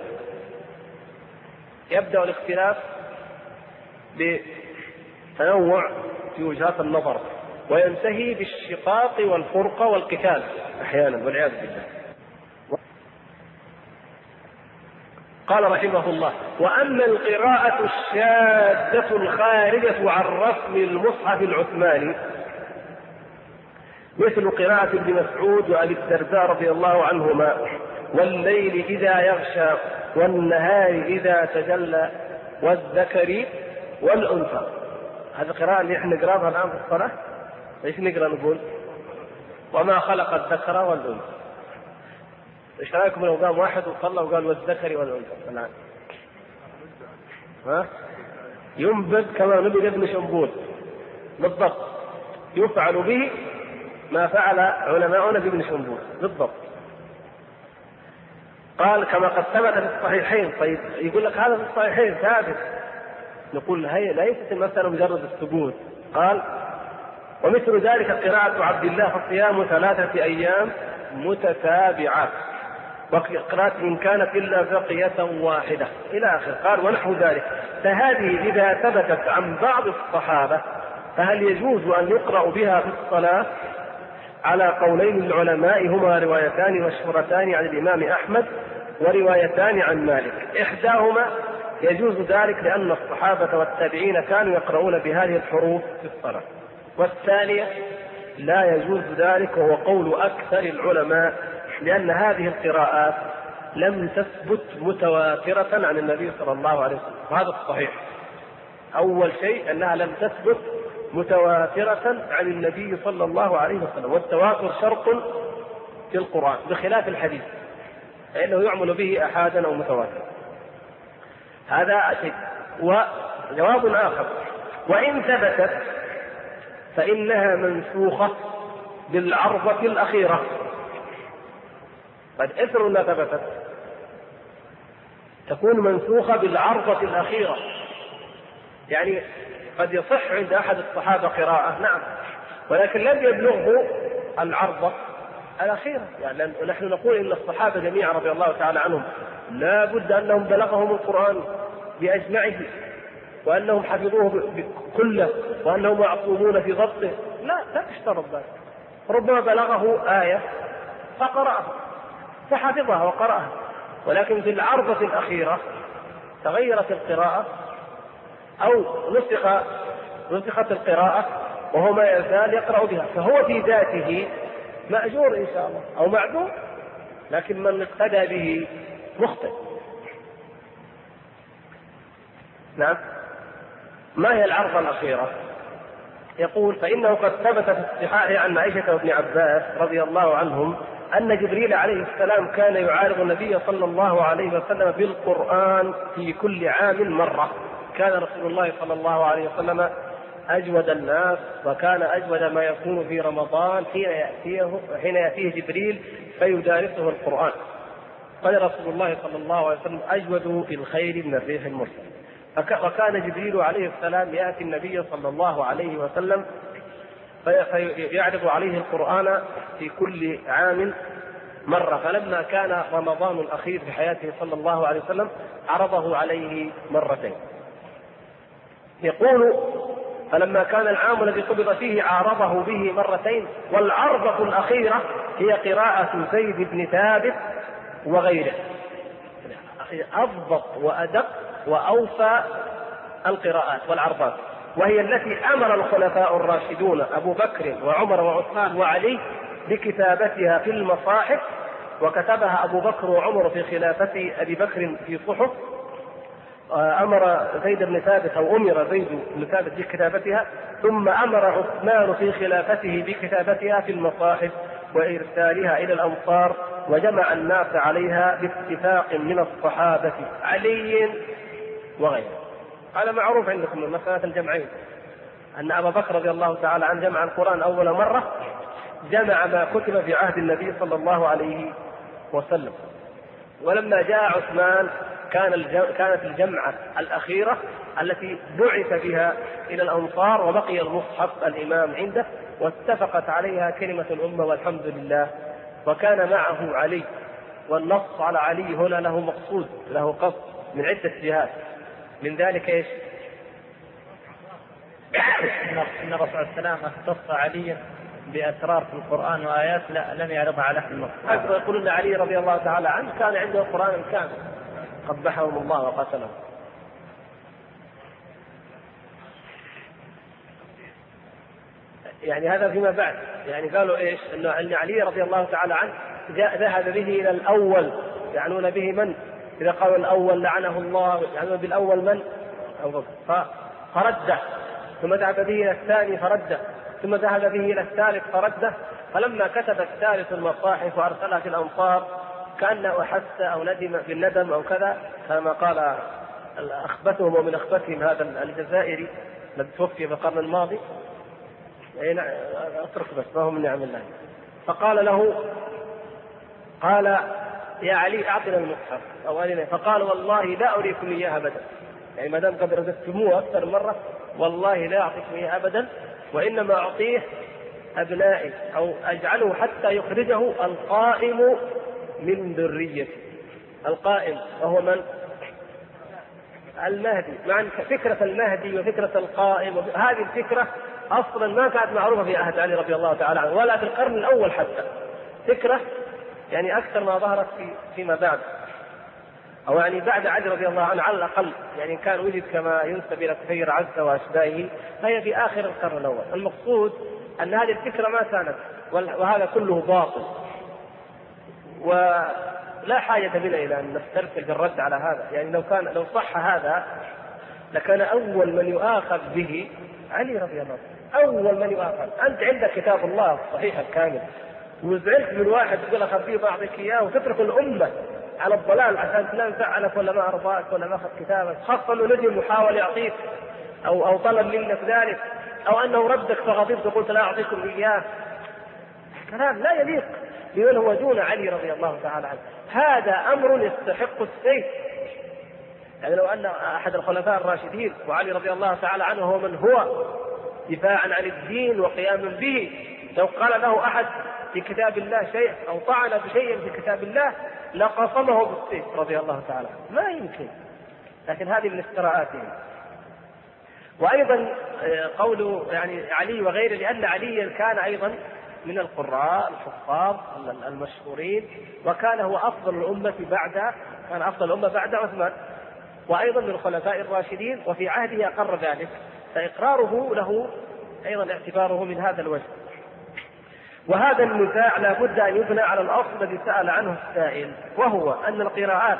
يبدأ الاختلاف بتنوع في وجهات النظر، وينتهي بالشقاق والفرقة والقتال أحيانا والعياذ بالله. قال رحمه الله: وأما القراءة الشاذة الخارجة عن رسم المصحف العثماني مثل قراءة ابن مسعود وأبي الدرداء رضي الله عنهما: والليل إذا يغشى والنهار إذا تجلى والذكر والأنثى. هذه القراءة اللي احنا نقراها الآن في الصلاة. ايش نقرأ؟ نقول: وما خلق الذكر والأنثى. ايش رايكم لو قام واحد وصلى وقال والذكر والأنثى الآن؟ ينبذ كما نبذ ابن شنبول بالضبط، يفعل به ما فعل علماؤنا بابن شنبول بالضبط. قال: كما قد ثبت في الصحيحين. طيب يقول لك هذا في الصحيحين ثابت، نقول هي ليست المسألة مجرد الثبوت. قال: ومثل ذلك قراءة عبد الله فالصيام 3 أيام متتابعات، وقراءة إن كانت إلا بقية واحدة إلى آخر. قال: ونحو ذلك. فهذه إذا ثبتت عن بعض الصحابة فهل يجوز أن يقرأ بها في الصلاة؟ على قولين العلماء، هما روايتان مشهورتان عن الإمام أحمد وروايتان عن مالك. إحداهما يجوز ذلك لأن الصحابة والتابعين كانوا يقرؤون بهذه الحروف في الصلاة، والثانية لا يجوز ذلك، وهو قول أكثر العلماء، لأن هذه القراءات لم تثبت متواترة عن النبي صلى الله عليه وسلم. وهذا الصحيح. أول شيء أنها لم تثبت متواترة عن النبي صلى الله عليه وسلم، والتواتر شرط في القرآن بخلاف الحديث فإنه يعمل به أحادا أو متواتر. هذا شيء. وجواب آخر: وإن ثبتت فإنها منسوخة بالعرضة الأخيرة. قد إثر ما ثبتت تكون منسوخة بالعرضة الأخيرة، يعني قد يصح عند أحد الصحابة قراءة، نعم، ولكن لم يبلغه العرضة الأخيرة. يعني نحن نقول إن الصحابة جميعا رضي الله تعالى عنهم لا بد أنهم بلغهم القرآن بأجمعه، وأنهم حفظوه كله، وأنهم معصومون في ضبطه. لا تشترط ذلك. ربما بلغه آية فقرأها فحفظها وقرأها، ولكن في العرضة الأخيرة تغيرت القراءة أو نسخت القراءة وهو ما يزال يقرأ بها، فهو في ذاته مأجور إن شاء الله أو معذور، لكن من اقتدى به مخطئ. نعم. ما هي العرضة الأخيرة؟ يقول: فإنه قد ثبت في الصحاح عن عائشة وابن عباس رضي الله عنهم أن جبريل عليه السلام كان يعارض النبي صلى الله عليه وسلم بالقرآن في كل عام مرة. كان رسول الله صلى الله عليه وسلم أجود الناس، وكان أجود ما يكون في رمضان حين يأتيه جبريل فيدارسه القرآن. قال رسول الله صلى الله عليه وسلم: أجود بالخير من الريح المرسل. وكان جبريل عليه السلام يأتي النبي صلى الله عليه وسلم فيعرض عليه القرآن في كل عام مرة، فلما كان رمضان الأخير في حياته صلى الله عليه وسلم عرضه عليه مرتين. يقول: فلما كان العام الذي قبض فيه عارضه به مرتين. والعرضة الأخيرة هي قراءة زيد بن ثابت وغيره، أضبط وأدق وأوفى القراءات والعرضات، وهي التي أمر الخلفاء الراشدون أبو بكر وعمر وعثمان وعلي بكتابتها في المصاحف، وكتبها أبو بكر وعمر في خلافة أبي بكر في صحف. أمر زيد بن ثابت أو أمر زيد بن ثابت بكتابتها، ثم أمر عثمان في خلافته بكتابتها في المصاحف وإرسالها إلى الأمصار، وجمع الناس عليها باتفاق من الصحابة علي وغيره. هذا معروف عندكم من مسألة الجمعين، أن أبا بكر رضي الله تعالى عنه جمع القرآن أول مرة، جمع ما كتب في عهد النبي صلى الله عليه وسلم. ولما جاء عثمان كانت الجمعة الأخيرة التي بعث بها إلى الأمصار، وبقي المصحف الإمام عنده، واتفقت عليها كلمة الأمة والحمد لله. وكان معه علي، والنص على علي هنا له مقصود، له قصد من عدة جهات. من ذلك ايش؟ ان الرسول صلى الله عليه وسلم اختص عليا باسرار في القران وايات لم يعرضها على احد المصحف. يقول ان علي رضي الله تعالى عنه كان عنده القران الكامل قبحهم الله وقتلهم. يعني هذا فيما بعد، يعني قالوا ايش؟ ان علي رضي الله تعالى عنه ذهب به الى الاول، يعنون به من؟ اذا قالوا الاول لعنه الله، يعنون بالاول من؟ ابو بكر، فرده، ثم ذهب به الى الثاني فرده، ثم ذهب به الى الثالث فرده. فلما كتب الثالث المصاحف وارسلها في الامصار كانه احس او ندم بالندم او كذا، كما قال اخبثهم ومن اخبثهم هذا الجزائري الذي توفي في القرن الماضي، اترك بس ما هو من نعم الله. فقال له، قال يا علي اعطنا المصحف او ارنا، فقال والله لا اريكم اياه ابدا، يعني ما دام قد رددتموه اكثر مره والله لا اعطيكم اياه ابدا، وانما اعطيه ابنائي او اجعله حتى يخرجه القائم من ذريتي. القائم وهو من؟ المهدي. مع فكره المهدي وفكره القائم، هذه الفكره اصلا ما كانت معروفه في عهد علي رضي الله تعالى عنه ولا في القرن الاول حتى، فكره يعني اكثر ما ظهرت فيما بعد، او يعني بعد علي رضي الله عنه على الاقل، يعني كان وجد كما ينسب الى كثير عزة واشباهه، فهي في اخر القرن الاول. المقصود ان هذه الفكره ما كانت، وهذا كله باطل، ولا حاجه بنا الى ان نسترسل في الرد على هذا. يعني لو صح هذا لكان اول من يؤاخذ به علي رضي الله عنه، اول من يؤاخذ. انت عندك كتاب الله الصحيح الكامل، وزعلت من واحد يقول لك خبيه بعطيك اياه، وتترك الامه على الضلال عشان فلان زعلك ولا ما ارضاك ولا ما اخذ كتابك، خاصه انه نجم وحاول يعطيك او طلب منك ذلك، او انه ردك فغضبت وقلت لا اعطيكم اياه. كلام لا يليق بمن هو دون علي رضي الله تعالى عنه. هذا امر يستحق السيف. يعني لو ان احد الخلفاء الراشدين وعلي رضي الله تعالى عنه هو من هو دفاعا عن الدين وقياما به، لو قال له احد في كتاب الله شيء او طعن بشيء في كتاب الله لقصمه بالسيف رضي الله تعالى عنه، ما يمكن. لكن هذه من افتراءاتهم. وايضا قول يعني علي وغيره، لان عليا كان ايضا من القراء الحفاظ المشهورين، وكان هو افضل الامه كان افضل الامه بعد عثمان، وايضا من الخلفاء الراشدين، وفي عهده اقر ذلك، فاقراره له ايضا اعتباره من هذا الوجه. وهذا النزاع لا بد ان يبنى على الاصل الذي سال عنه السائل، وهو ان القراءات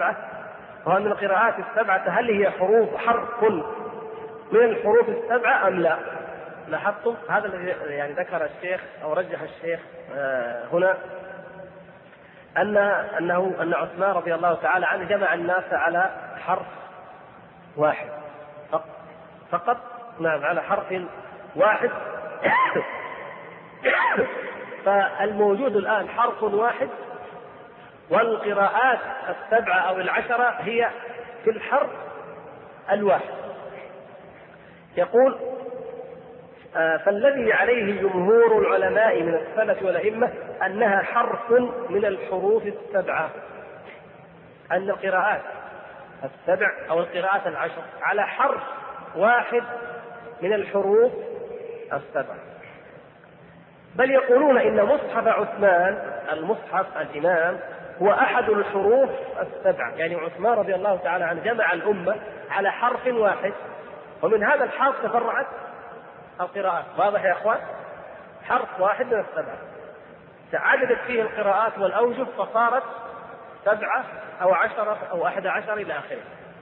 السبعه هل هي حرف من الحروف السبعه ام لا؟ لاحظتم هذا الذي يعني ذكر الشيخ او رجح الشيخ هنا، ان عثمان رضي الله تعالى عنه جمع الناس على حرف واحد فقط، نعم على حرف واحد. فالموجود الآن حرف واحد، والقراءات السبعة أو العشرة هي في الحرف الواحد. يقول فالذي عليه جمهور العلماء من السلف والأئمة أنها حرف من الحروف السبعة، أن القراءات السبع أو القراءات العشر على حرف واحد من الحروف السبعة. بل يقولون إن مصحف عثمان، المصحف الإمام، هو أحد الحروف السبعة. يعني عثمان رضي الله تعالى عنه جمع الأمة على حرف واحد، ومن هذا الحرف تفرعت القراءات. واضح يا أخوان؟ حرف واحد من السبعة تعددت فيه القراءات والأوجه، فصارت 7 أو 10 أو 11 إلى آخره.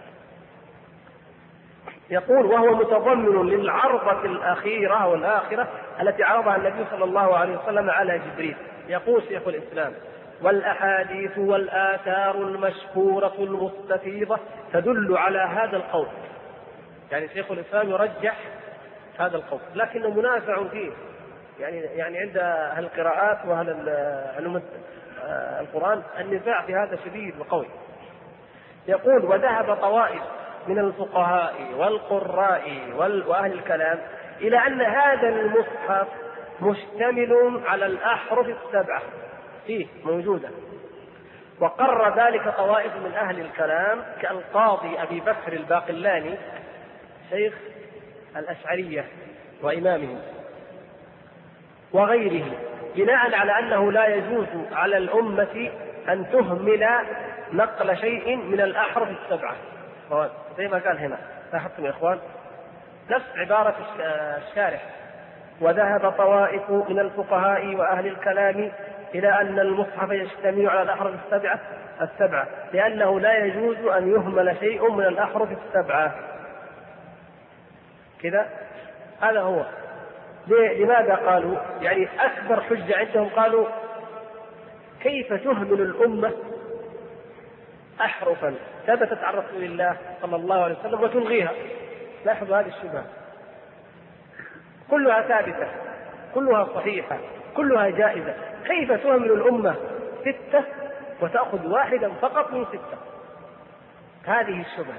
يقول وهو متضمن للعرضة الأخيرة والآخرة التي عرضها النبي صلى الله عليه وسلم على جبريل. يقول شيخ الإسلام والأحاديث والآثار المشهورة المستفيضة تدل على هذا القول. يعني شيخ الإسلام يرجح هذا القول، لكنه منازع فيه، يعني عند أهل القراءات وأهل علوم القرآن النزاع في هذا شديد وقوي. يقول وذهب طوائف من الفقهاء والقراء وأهل الكلام إلى أن هذا المصحف مشتمل على الأحرف السبعة فيه موجودة، وقر ذلك طوائف من أهل الكلام كالقاضي أبي بكر الباقلاني شيخ الأشعرية وإمامهم وغيره، بناء على أنه لا يجوز على الأمة أن تهمل نقل شيء من الأحرف السبعة. زي ما قال هنا، لاحظتم يا إخوان نفس عبارة الشارح: وذهب طوائف من الفقهاء وأهل الكلام إلى أن المصحف يشتمل على الأحرف السبعة لأنه لا يجوز أن يهمل شيء من الأحرف السبعة. كذا هذا هو. لماذا قالوا؟ يعني أكبر حجة عندهم قالوا كيف تهمل الأمة أحرفا ثبتت عن رسول الله صلى الله عليه وسلم وتلغيها؟ لاحظوا هذه الشبهة كلها ثابتة، كلها صحيحة، كلها جائزة، كيف تهمل الأمة 6 وتأخذ واحدا فقط من 6؟ هذه الشبهة.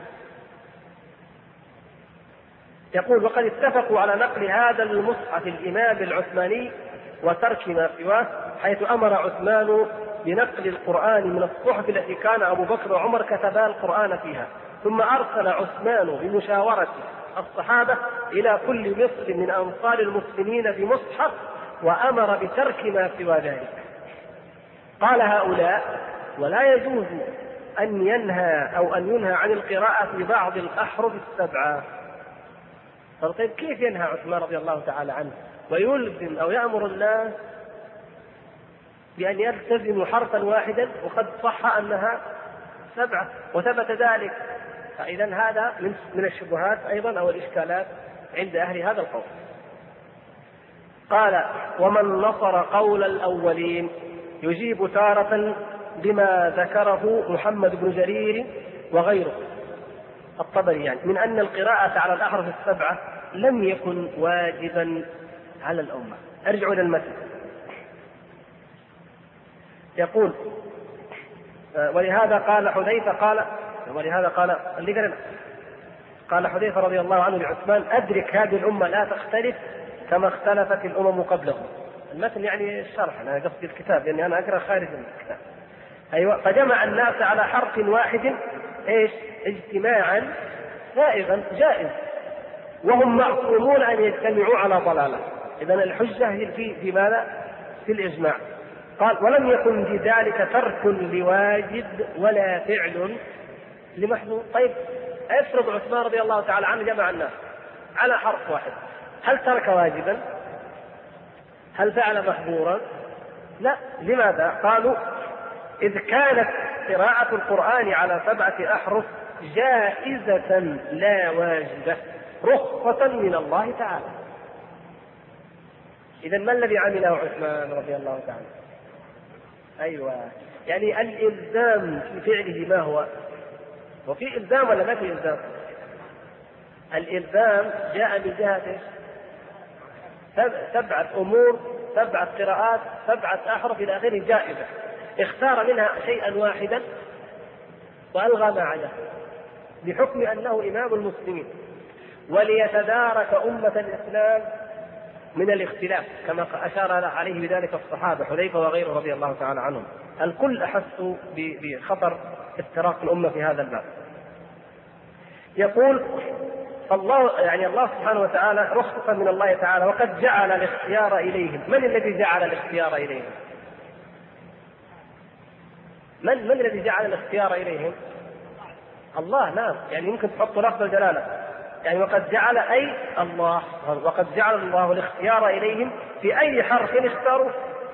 يقول وقد اتفقوا على نقل هذا المصحف الإمام العثماني وترك ما سواه، حيث أمر عثمان بنقل القرآن من الصحف التي كان أبو بكر وعمر كتبا القرآن فيها، ثم أرسل عثمان بمشاورة الصحابة إلى كل مصر من أمصار المسلمين بمصحف وأمر بترك ما سوى ذلك. قال هؤلاء ولا يجوز أن ينهى عن القراءة في بعض الأحرف السبعة. طيب كيف ينهى عثمان رضي الله تعالى عنه ويلزم أو يأمر الناس بأن يلتزموا حرفا واحدا وقد صح أنها 7 وثبت ذلك؟ فإذا هذا من الشبهات أيضا أو الإشكالات عند أهل هذا القول. قال ومن نصر قول الأولين يجيب تارة بما ذكره محمد بن جرير وغيره الطبري يعني من أن القراءة على الأحرف السبعة لم يكن واجبا على الأمة. أرجع إلى المثل. يقول ولهذا قال حذيفة قال حذيفة رضي الله عنه لعثمان أدرك هذه الأمة لا تختلف كما اختلفت الأمم قبلهم. المثل يعني الشرح، أنا قصدي الكتاب لأني أنا أقرأ خارج من الكتاب. أيوة. فجمع الناس على حرف واحد اجتماعا سائغا جائز، وهم معصومون أن يجتمعوا على ضلالة. إذن الحجة هي في ماذا؟ في الإجماع. قال ولم يكن بذلك ترك لواجب ولا فعل لمحظور. طيب افرض عثمان رضي الله تعالى عنه جمع الناس على حرف واحد، هل ترك واجبا؟ هل فعل محظورا؟ لا. لماذا؟ قالوا إذ كانت قراءة القرآن على 7 أحرف جائزة لا واجبة رخصة من الله تعالى. إذن ما الذي عمله عثمان رضي الله تعالى؟ أيوة، يعني الإلزام في فعله ما هو؟ وفي إلزام ولا ما في إلزام؟ الإلزام جاء من جهة 7 أمور، 7 قراءات، 7 أحرف إلى آخره جائزة، اختار منها شيئا واحدا وألغى ما عداه بحكم أنه إمام المسلمين وليتدارك أمة الإسلام من الاختلاف كما أشار عليه بذلك الصحابة حذيفة وغيره رضي الله تعالى عنهم. الكل أحسوا بخطر افتراق الأمة في هذا الباب. يقول الله سبحانه وتعالى رخصة من الله تعالى وقد جعل الاختيار إليهم. من الذي جعل الاختيار إليهم؟ من الذي جعل الاختيار إليهم؟ الله. نعم، يعني يمكن تحط لفظ الجلالة، يعني وقد جعل أي الله، وقد جعل الله الاختيار إليهم في أي حرف اختاروا.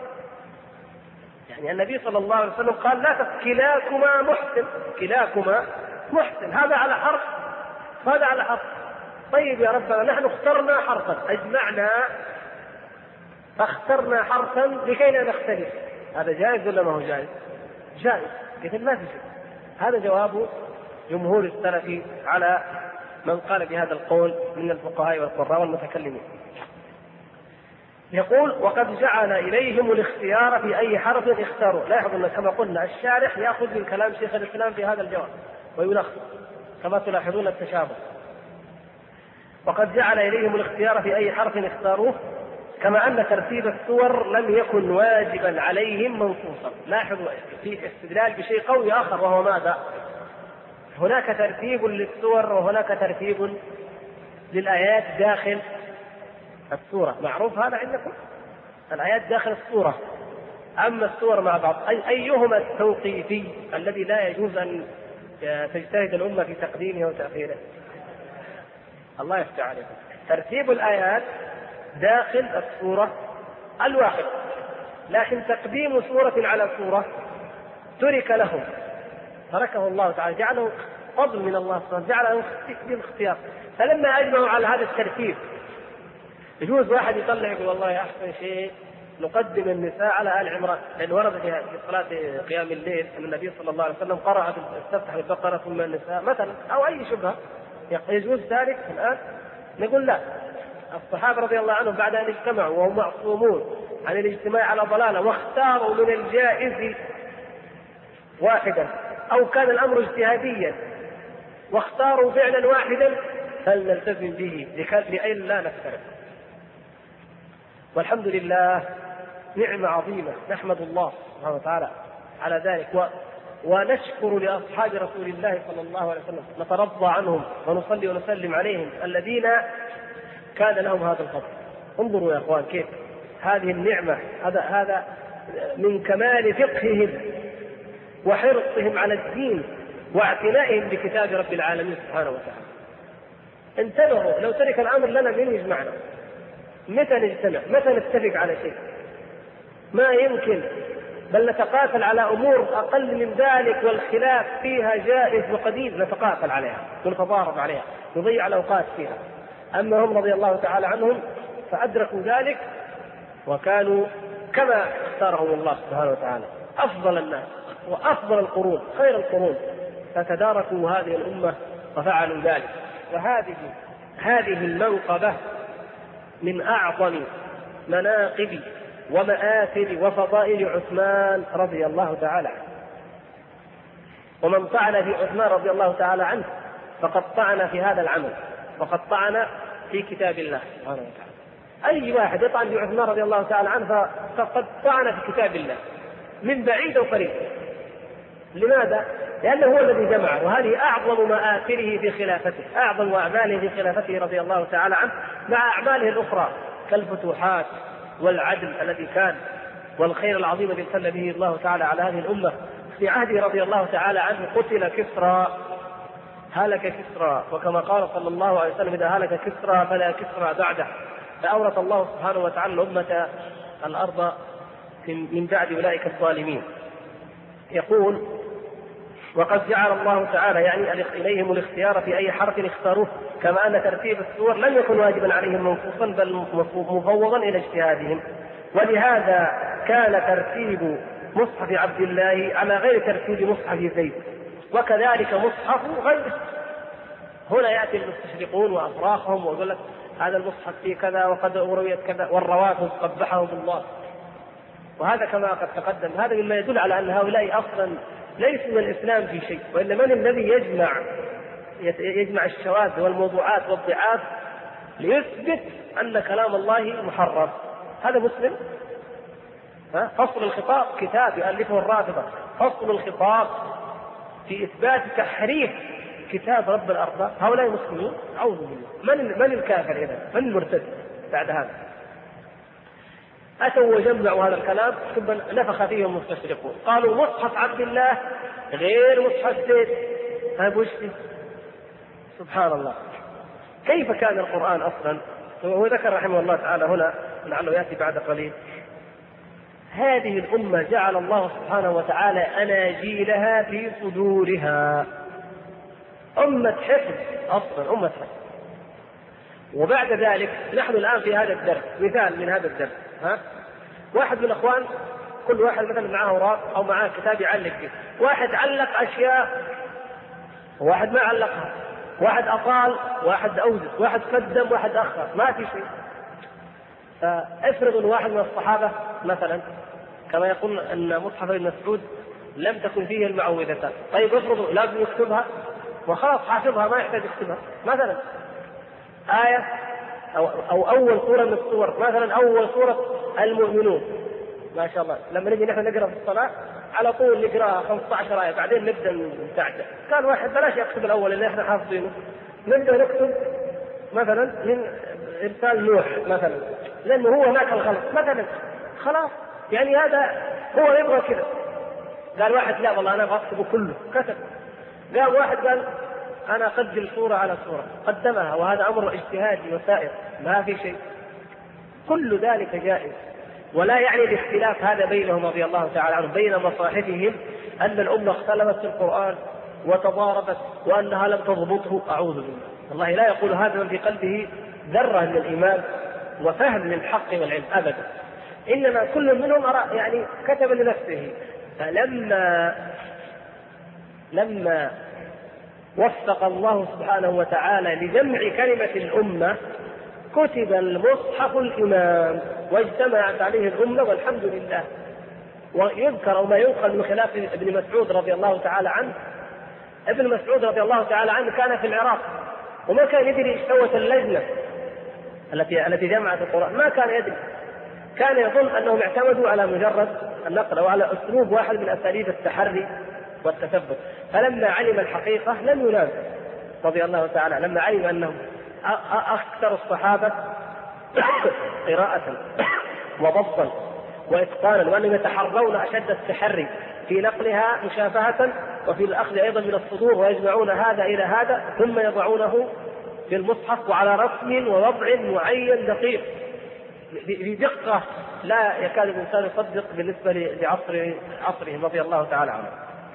يعني النبي صلى الله عليه وسلم قال لا كلاكما محسن، كلاكما محسن، هذا على حرف هذا على حرف. طيب يا ربنا نحن اخترنا حرفا، أجمعنا فاخترنا حرفا لكي لا نختلف، هذا جائز ولا ما هو جائز؟ جائز. إذن ما في شيء. هذا جواب جمهور السلف على من قال بهذا القول من الفقهاء والقراء والمتكلمين. يقول وقد جعل إليهم الاختيار في أي حرف اختاروا. لاحظوا أن كما قلنا الشارح يأخذ من كلام شيخ الإسلام في هذا الجواب، ويلخص كما تلاحظون التشابه. وقد جعل إليهم الاختيار في أي حرف اختاروه، كما أن ترتيب السور لم يكن واجبا عليهم منصوصا. لاحظوا في استدلال بشيء قوي آخر، وهو ماذا؟ هناك ترتيب للسور وهناك ترتيب للآيات داخل السورة، معروف هذا عندكم؟ الآيات داخل السورة، أما السور مع بعض أيهما التوقيفي الذي لا يجوز أن تجتهد الأمة في تقديمه وتأخيره؟ الله يفتح عليكم. ترتيب الآيات داخل السورة الواحدة، لكن تقديم سورة على سورة ترك لهم، تركه الله تعالى، جعله فضل من الله سبحانه، جعله بالاختيار. فلما أجمعوا على هذا الترتيب، يجوز واحد يطلع يقول والله أحسن شيء نقدم النساء على آل عمران، لأن ورد في صلاة قيام الليل أن النبي صلى الله عليه وسلم قرأ استفتح البقرة ثم النساء مثلا، أو أي شبهة يجوز ذلك الآن؟ نقول لا، الصحابة رضي الله عنهم بعد أن اجتمعوا وهم معصومون عن الاجتماع على ضلالة واختاروا من الجائز واحدا، أو كان الأمر اجتهاديا واختاروا فعلا واحدا، فلنلتزم به لأي لا نفترق. والحمد لله نعمة عظيمة، نحمد الله سبحانه وتعالى على ذلك، ونشكر لأصحاب رسول الله صلى الله عليه وسلم، نترضى عنهم ونصلي ونسلم عليهم الذين كان لهم هذا الفضل. انظروا يا اخوان كيف هذه النعمة، هذا من كمال فقههم وحرصهم على الدين واعتنائهم بكتاب رب العالمين سبحانه وتعالى. انتبهوا، لو ترك الأمر لنا من يجمعنا؟ متى نجتمع؟ متى نتفق على شيء؟ ما يمكن، بل نتقاتل على أمور أقل من ذلك والخلاف فيها جائز وقديم، نتقاتل عليها ونتضارب عليها، نضيع الأوقات فيها. أما هم رضي الله تعالى عنهم فأدركوا ذلك وكانوا كما اختارهم الله سبحانه وتعالى أفضل الناس وأفضل القرون، خير القرون، فتداركوا هذه الأمة وفعلوا ذلك. وهذه المنقبة من أعظم مناقب ومآثر وفضائل عثمان رضي الله تعالى عنه. ومن طعن في عثمان رضي الله تعالى عنه فقد طعن في هذا العمل، وقد طعن في كتاب الله سبحانه وتعالى. أي واحد يطعن في عثمان رضي الله تعالى عنه فقد طعن في كتاب الله من بعيد وقريب. لماذا؟ لأنه هو الذي جمعه، وهذه أعظم مآثره في خلافته، أعظم أعماله في خلافته رضي الله تعالى عنه، مع أعماله الأخرى كالفتوحات والعدل الذي كان والخير العظيم الذي امتن به الله تعالى على هذه الأمة. في عهده رضي الله تعالى عنه قتل كسرى، هلك كسرى، وكما قال صلى الله عليه وسلم إذا هلك كسرى فلا كسرى بعده، فأورث الله سبحانه وتعالى الأمة الأرض من بعد أولئك الظالمين. يقول وقد جعل الله تعالى يعني إليهم الاختيار في أي حرف اختاروه، كما أن ترتيب السور لم يكن واجبا عليهم منصوصا بل مفوضا إلى اجتهادهم. ولهذا كان ترتيب مصحف عبد الله على غير ترتيب مصحف زيد، وكذلك مصحف غيره. هنا يأتي المستشرقون وأفراخهم ويقول لك هذا المصحف فيه كذا وقد رويت كذا، والروافض قبحهم الله. وهذا كما قد تقدم هذا مما يدل على أن هؤلاء أصلا ليسوا من الإسلام في شيء، وإنما من الذي يجمع الشواذ والموضوعات والضعاف ليثبت أن كلام الله محرم. هذا مسلم؟ فصل الخطاب كتاب يؤلفه الرافضة، فصل الخطاب في إثبات تحريف كتاب رب الأرباب. هؤلاء مسلمين؟ أعوذ بالله. من الكافر إذا؟ من المرتد بعد هذا؟ أتوا وجمعوا هذا الكلام ثم نفخ فيهم المستشرقون، قالوا مصحف عبد الله غير مصحف زيد. هذا سبحان الله. كيف كان القرآن أصلا؟ هو ذكر رحمه الله تعالى هنا لعله يأتي بعد قليل، هذه الأمة جعل الله سبحانه وتعالى أناجيلها في صدورها، أمة حفظ أصلا، أمة حفظ. وبعد ذلك نحن الآن في هذا الدرس، مثال من هذا الدرس، واحد من الأخوان كل واحد مثلا معه أوراق أو معه كتاب يعلق فيه، واحد علق أشياء وواحد ما علقها، واحد أطال واحد أوزن، واحد قدم واحد أخر، ما في شيء. فافرض واحد من الصحابة مثلا كما يقول أن مصحف ابن مسعود لم تكن فيه المعوذتان، طيب افرض لازم يكتبها، وخلاص حافظها ما يحتاج يكتبها. مثلا آية أو أول سورة من السور، مثلا أول سورة المؤمنون، ما شاء الله لما نجي نحن نقرأ في الصلاة على طول نقرأها 15 آية بعدين نبدأ نتعدى. كان واحد بلاش يكتب الأول اللي احنا حافظينه، نبدأ نكتب مثلا من إرسال نوح مثلا، لأنه هو هناك الغلط مثلا، خلاص يعني هذا هو يبغى كذا. قال واحد لا والله أنا أبغى أكتبه كله، كتب. قال واحد قال أنا أقدم سورة على سورة، قدمها، وهذا أمر اجتهادي وسائر ما في شيء، كل ذلك جائز. ولا يعني الاختلاف هذا بينهم رضي الله تعالى عنهم بين مصاحفهم أن الأمة اختلفت في القرآن وتضاربت وأنها لم تضبطه، أعوذ بالله، الله لا يقول هذا من في قلبه ذرة من الإيمان وفهم للحق والعلم أبدا، إنما كل منهم يعني كتب لنفسه. فلما وفق الله سبحانه وتعالى لجمع كلمة الأمة كتب المصحف الإمام واجتمعت عليه الأمة والحمد لله. ويذكر ما ينقل من خلاف ابن مسعود رضي الله تعالى عنه. ابن مسعود رضي الله تعالى عنه كان في العراق وما كان يدري ايش سوت اللجنة التي جمعت القرآن، ما كان يدري، كان يظن أنهم اعتمدوا على مجرد النقل أو على أسلوب واحد من أساليب التحري والتثبت. فلما علم الحقيقة لم ينام رضي الله تعالى، لما علم أنهم أكثر الصحابة قراءة وضبطا وإتقانا، وأنهم يتحرون أشد التحري في نقلها مشافهة وفي الأخذ أيضا من الصدور، ويجمعون هذا إلى هذا ثم يضعونه في المصحف وعلى رسم ووضع معين دقيق بدقة لا يكاد الإنسان يصدق بالنسبة لعصرهم رضي الله تعالى عنه.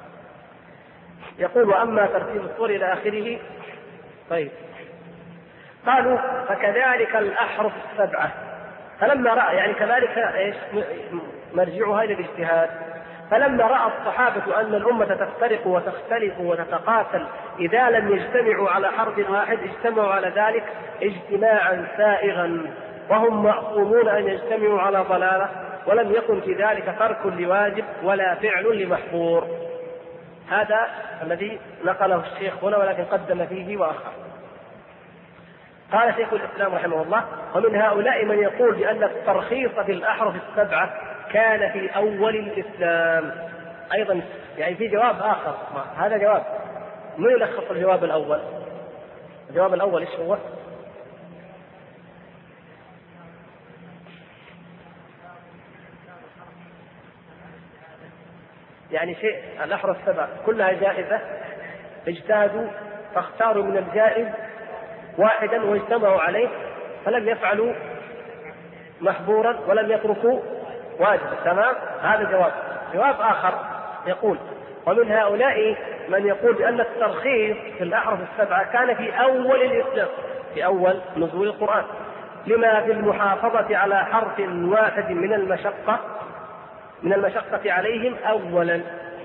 يقول وأما ترتيب السور إلى آخره. طيب قالوا فكذلك الأحرف السبعة، فلما رأى يعني كذلك إيش مرجعها إلى الاجتهاد، فلما رأى الصحابة أن الأمة تفترق وتختلف وتتقاتل إذا لم يجتمعوا على حرف واحد اجتمعوا على ذلك اجتماعا سائغا، وهم معصومون أن يجتمعوا على ضلالة، ولم يكن في ذلك ترك لواجب ولا فعل لمحظور. هذا الذي نقله الشيخ هنا ولكن قدم فيه وآخر. قال شيخ الإسلام رحمه الله ومن هؤلاء من يقول بأن الترخيص في الأحرف السبعة كان في أول الإسلام أيضا. يعني في جواب آخر، هذا جواب من يلخص الجواب الأول؟ الجواب الأول إيش هو؟ يعني شيء الأحرف السبعة كلها جائزة، اجتهدوا فاختاروا من الجائز واحدا واجتمعوا عليه فلم يفعلوا محظورا ولم يتركوا واجبا، تمام؟ هذا جواب. جواب آخر يقول ومن هؤلاء من يقول بأن الترخيص في الأحرف السبعة كان في أول الإسلام، في أول نزول القرآن، لما في المحافظة على حرف واحد من المشقة عليهم أولا،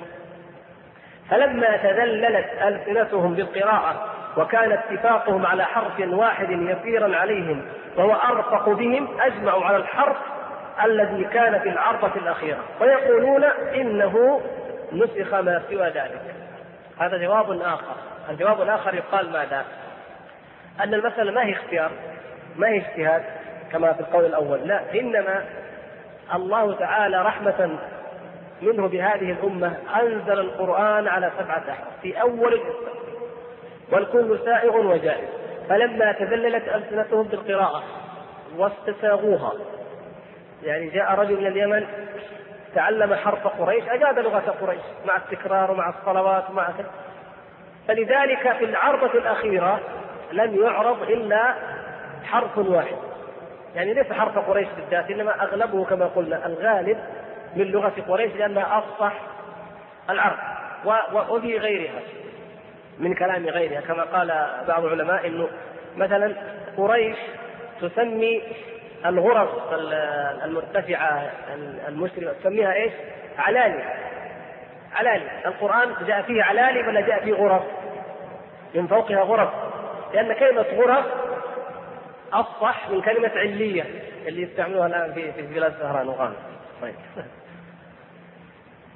فلما تذللت ألسنتهم بالقراءة وكان اتفاقهم على حرف واحد يسيرا عليهم وهو أرفق بهم أجمعوا على الحرف الذي كان في العرضة الأخيرة ويقولون إنه نسخ ما سوى ذلك. هذا جواب آخر. الجواب الآخر يقال ماذا؟ أن المسألة ما هي اختيار، ما هي اجتهاد كما في القول الأول، لا، إنما الله تعالى رحمة منه بهذه الأمة أنزل القرآن على 7 أحرف في أول الإسلام والكل سائغ وجائز، فلما تذللت ألسنتهم بالقراءة واستساغوها، يعني جاء رجل من اليمن تعلم حرف قريش أجاد لغة قريش مع التكرار ومع الصلوات ومع كذا، فلذلك في العرضة الأخيرة لم يعرض إلا حرف واحد، يعني ليس حرف قريش بالذات إنما أغلبه كما قلنا الغالب من لغة قريش لأنها أفصح العرب، وفي غيرها من كلام غيرها كما قال بعض العلماء إنه مثلا قريش تسمي الغرف المرتفعة المشرفة تسميها إيش؟ علالي. القرآن جاء فيه علالي ولا جاء فيه غرف؟ من فوقها غرف، لأن كلمة غرف أفصح من كلمة علية اللي يستعملوها الآن في بلاد سهران وغانا. طيب.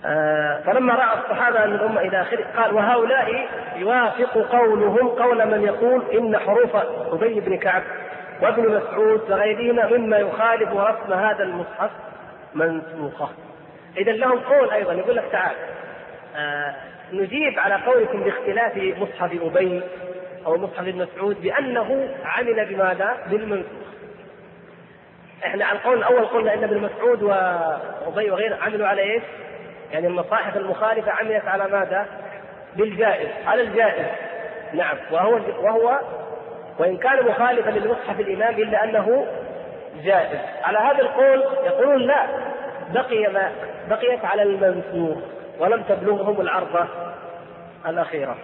فلما رأى الصحابة أن الأمة إلى آخره قال وهؤلاء يوافق قولهم قول من يقول إن حروف أبي بن كعب وابن مسعود وغيرهما مما يخالف رسم هذا المصحف منسوخة. إذا لهم قول أيضا يقول لك تعال نجيب على قولكم باختلاف مصحف أبي أو مصحف ابن مسعود بأنه عمل بماذا؟ بالمنسوخ. احنا على القول الأول قلنا إن ابن مسعود وأبي وغيره عملوا على إيش؟ يعني المصاحف المخالفة عملت على ماذا؟ بالجائز، على الجائز. نعم، وهو وإن كان مخالفا للمصحف الإمام إلا أنه جائز. على هذا القول يقولون لا، بقيت على المنسوخ ولم تبلغهم العرضة الأخيرة.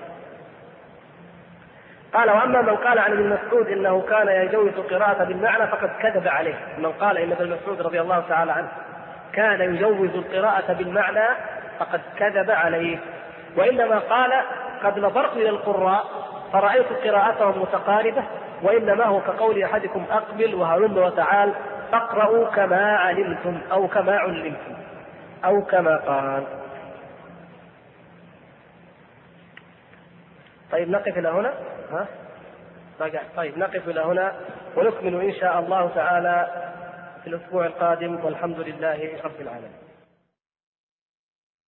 قال وأما من قال عن ابن مسعود إنه كان يجوز القراءة بالمعنى فقد كذب عليه. من قال إن ابن مسعود رضي الله تعالى عنه كان يجوز القراءة بالمعنى فقد كذب عليه، وإنما قال قد نظرت إلى القراء فرأيت قراءتهم متقاربة، وإنما هو كقول أحدكم أقبل وهلم وتعال فاقرأوا كما علمتم أو كما علمتم أو كما قال. طيب نقف إلى هنا. طيب نقف إلى هنا ونكمل إن شاء الله تعالى في الأسبوع القادم، والحمد لله رب العالمين.